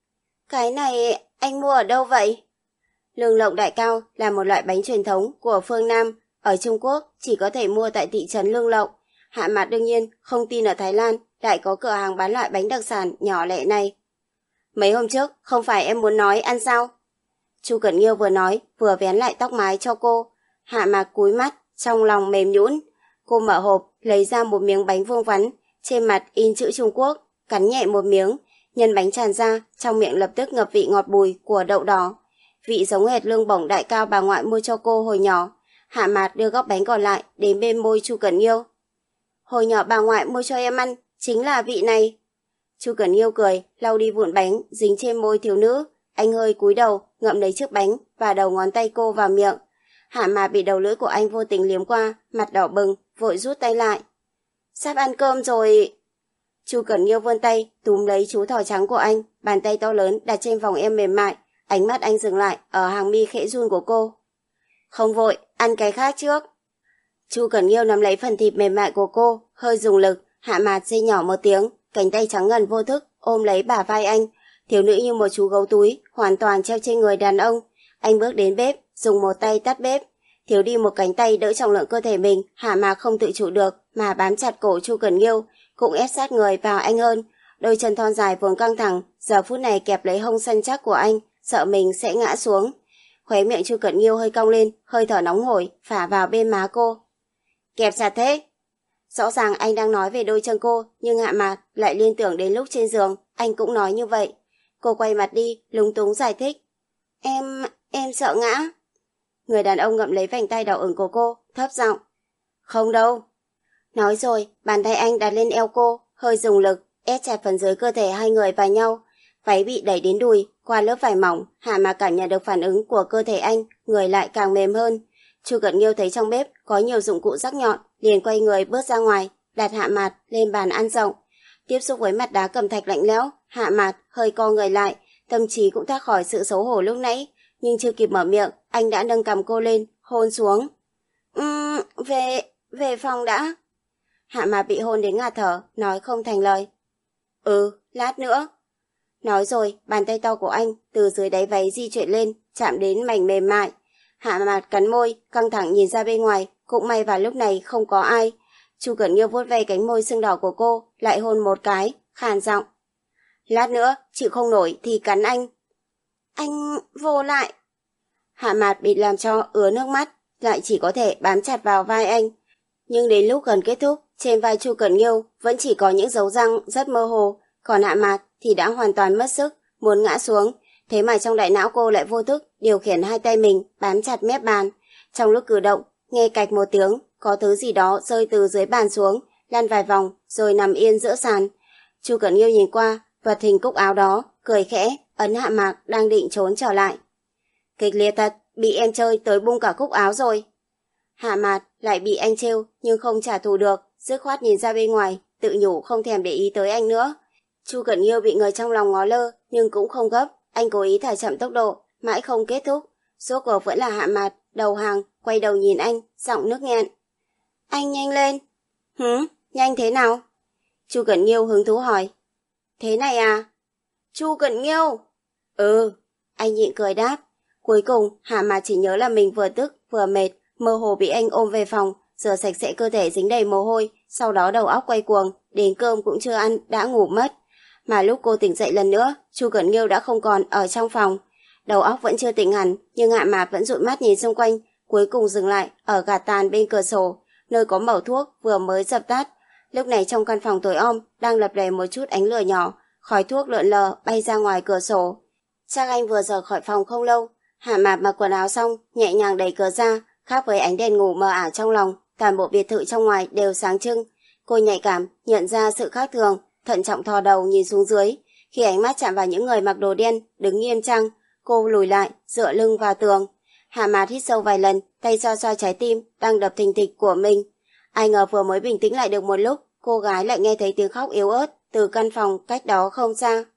Speaker 1: Cái này anh mua ở đâu vậy? Lương Lộng Đại Cao là một loại bánh truyền thống của phương Nam. Ở Trung Quốc chỉ có thể mua tại thị trấn Lương Lộng. Hạ Mạt đương nhiên không tin ở Thái Lan lại có cửa hàng bán loại bánh đặc sản nhỏ lẻ này. Mấy hôm trước không phải em muốn nói ăn sao? Chu Cẩn Nghiêu vừa nói vừa vén lại tóc mái cho cô. Hạ Mạt cúi mắt, trong lòng mềm nhũn. Cô mở hộp, lấy ra một miếng bánh vuông vắn, trên mặt in chữ Trung Quốc, cắn nhẹ một miếng, nhân bánh tràn ra, trong miệng lập tức ngập vị ngọt bùi của đậu đỏ. Vị giống hệt lương bổng đại cao bà ngoại mua cho cô hồi nhỏ. Hạ Mạt đưa góc bánh còn lại đến bên môi Chu Cẩn Nghiêu. Hồi nhỏ bà ngoại mua cho em ăn, chính là vị này. Chu Cẩn Nghiêu cười, lau đi vụn bánh dính trên môi thiếu nữ. Anh hơi cúi đầu, ngậm lấy chiếc bánh và đầu ngón tay cô vào miệng. Hạ Mạt bị đầu lưỡi của anh vô tình liếm qua, mặt đỏ bừng, vội rút tay lại. Sắp ăn cơm rồi. Chu Cẩn Nghiêu vươn tay, túm lấy chú thỏ trắng của anh, bàn tay to lớn đặt trên vòng eo mềm mại. Ánh mắt anh dừng lại ở hàng mi khẽ run của cô. Không vội, ăn cái khác trước. Chu Cẩn Nghiêu nắm lấy phần thịt mềm mại của cô, hơi dùng lực. Hạ Mạt rên nhỏ một tiếng, cánh tay trắng ngần vô thức ôm lấy bả vai anh. Thiếu nữ như một chú gấu túi, hoàn toàn treo trên người đàn ông. Anh bước đến bếp, dùng một tay tắt bếp. Thiếu đi một cánh tay đỡ trọng lượng cơ thể mình, Hạ Mạt không tự chủ được mà bám chặt cổ Chu Cẩn Nghiêu, cũng ép sát người vào anh hơn. Đôi chân thon dài vốn căng thẳng, giờ phút này kẹp lấy hông săn chắc của anh, sợ mình sẽ ngã xuống. Khóe miệng Chu Cẩn Nghiêu hơi cong lên, hơi thở nóng hổi phả vào bên má cô. Kẹp chặt thế. Rõ ràng anh đang nói về đôi chân cô, nhưng Hạ Mạt lại liên tưởng đến lúc trên giường anh cũng nói như vậy. Cô quay mặt đi, lúng túng giải thích. Em, em sợ ngã. Người đàn ông ngậm lấy vành tay đỏ ửng của cô, thấp giọng. Không đâu. Nói rồi, bàn tay anh đặt lên eo cô, hơi dùng lực, ép chặt phần dưới cơ thể hai người vào nhau. Váy bị đẩy đến đùi, qua lớp vải mỏng, Hạ Mạt cảm nhận được phản ứng của cơ thể anh, người lại càng mềm hơn. Chu Cẩn Nghiêu thấy trong bếp có nhiều dụng cụ sắc nhọn, liền quay người bước ra ngoài, đặt Hạ Mạt lên bàn ăn rộng. Tiếp xúc với mặt đá cẩm thạch lạnh lẽo, Hạ Mạt hơi co người lại, tâm trí cũng thoát khỏi sự xấu hổ lúc nãy, nhưng chưa kịp mở miệng, anh đã nâng cằm cô lên, hôn xuống. Ừm, về, về phòng đã. Hạ Mạt bị hôn đến ngạt thở, nói không thành lời. Ừ, lát nữa. Nói rồi, bàn tay to của anh từ dưới đáy váy di chuyển lên, chạm đến mảnh mềm mại. Hạ Mạt cắn môi, căng thẳng nhìn ra bên ngoài, cũng may vào lúc này không có ai. Chu Cẩn Nghiêu vuốt ve cánh môi sưng đỏ của cô, lại hôn một cái, khàn giọng. Lát nữa, chịu không nổi thì cắn anh. Anh vô lại. Hạ Mạt bị làm cho ứa nước mắt, lại chỉ có thể bám chặt vào vai anh. Nhưng đến lúc gần kết thúc, Trên vai Chu Cẩn Nghiêu vẫn chỉ có những dấu răng rất mơ hồ, còn Hạ Mạt thì đã hoàn toàn mất sức, muốn ngã xuống. Thế mà trong đại não cô lại vô thức điều khiển hai tay mình bám chặt mép bàn. Trong lúc cử động, nghe cạch một tiếng, có thứ gì đó rơi từ dưới bàn xuống, lăn vài vòng rồi nằm yên giữa sàn. Chu Cẩn Nghiêu nhìn qua vật hình cúc áo đó, cười khẽ, ấn Hạ Mạc đang định trốn trở lại. Kịch liệt thật, bị em chơi tới bung cả cúc áo rồi. Hạ Mạt lại bị anh trêu nhưng không trả thù được, dứt khoát nhìn ra bên ngoài, tự nhủ không thèm để ý tới anh nữa. Chu Cẩn Nghiêu bị người trong lòng ngó lơ nhưng cũng không gấp, anh cố ý thả chậm tốc độ, mãi không kết thúc. Rốt cuộc vẫn là Hạ Mạt đầu hàng, quay đầu nhìn anh, giọng nước nghẹn. Anh nhanh lên. Hứ, nhanh thế nào? Chu Cẩn Nghiêu hứng thú hỏi. Thế này à? Chu Cẩn Nghiêu. Ừ, anh nhịn cười đáp. Cuối cùng Hạ Mạt chỉ nhớ là mình vừa tức vừa mệt, mơ hồ bị anh ôm về phòng, rửa sạch sẽ cơ thể dính đầy mồ hôi, sau đó đầu óc quay cuồng, đến cơm cũng chưa ăn, đã ngủ mất. Mà lúc cô tỉnh dậy lần nữa, Chu Cẩn Nghiêu đã không còn ở trong phòng. Đầu óc vẫn chưa tỉnh hẳn, nhưng Hạ Mạt vẫn dụi mắt nhìn xung quanh, cuối cùng dừng lại ở gạt tàn bên cửa sổ, nơi có mẩu thuốc vừa mới dập tắt. Lúc này trong căn phòng tối om đang lập lòe một chút ánh lửa nhỏ, khói thuốc lượn lờ bay ra ngoài cửa sổ. Chắc anh vừa rời khỏi phòng không lâu. Hạ Mạt mặc quần áo xong, nhẹ nhàng đẩy cửa ra, khác với ánh đèn ngủ mờ ảo trong lòng, toàn bộ biệt thự trong ngoài đều sáng trưng. Cô nhạy cảm nhận ra sự khác thường, thận trọng thò đầu nhìn xuống dưới. Khi ánh mắt chạm vào những người mặc đồ đen đứng nghiêm trang, cô lùi lại, dựa lưng vào tường. Hạ Mạt hít sâu vài lần, tay xoa xoa trái tim đang đập thình thịch của mình. Ai ngờ vừa mới bình tĩnh lại được một lúc, cô gái lại nghe thấy tiếng khóc yếu ớt từ căn phòng cách đó không xa.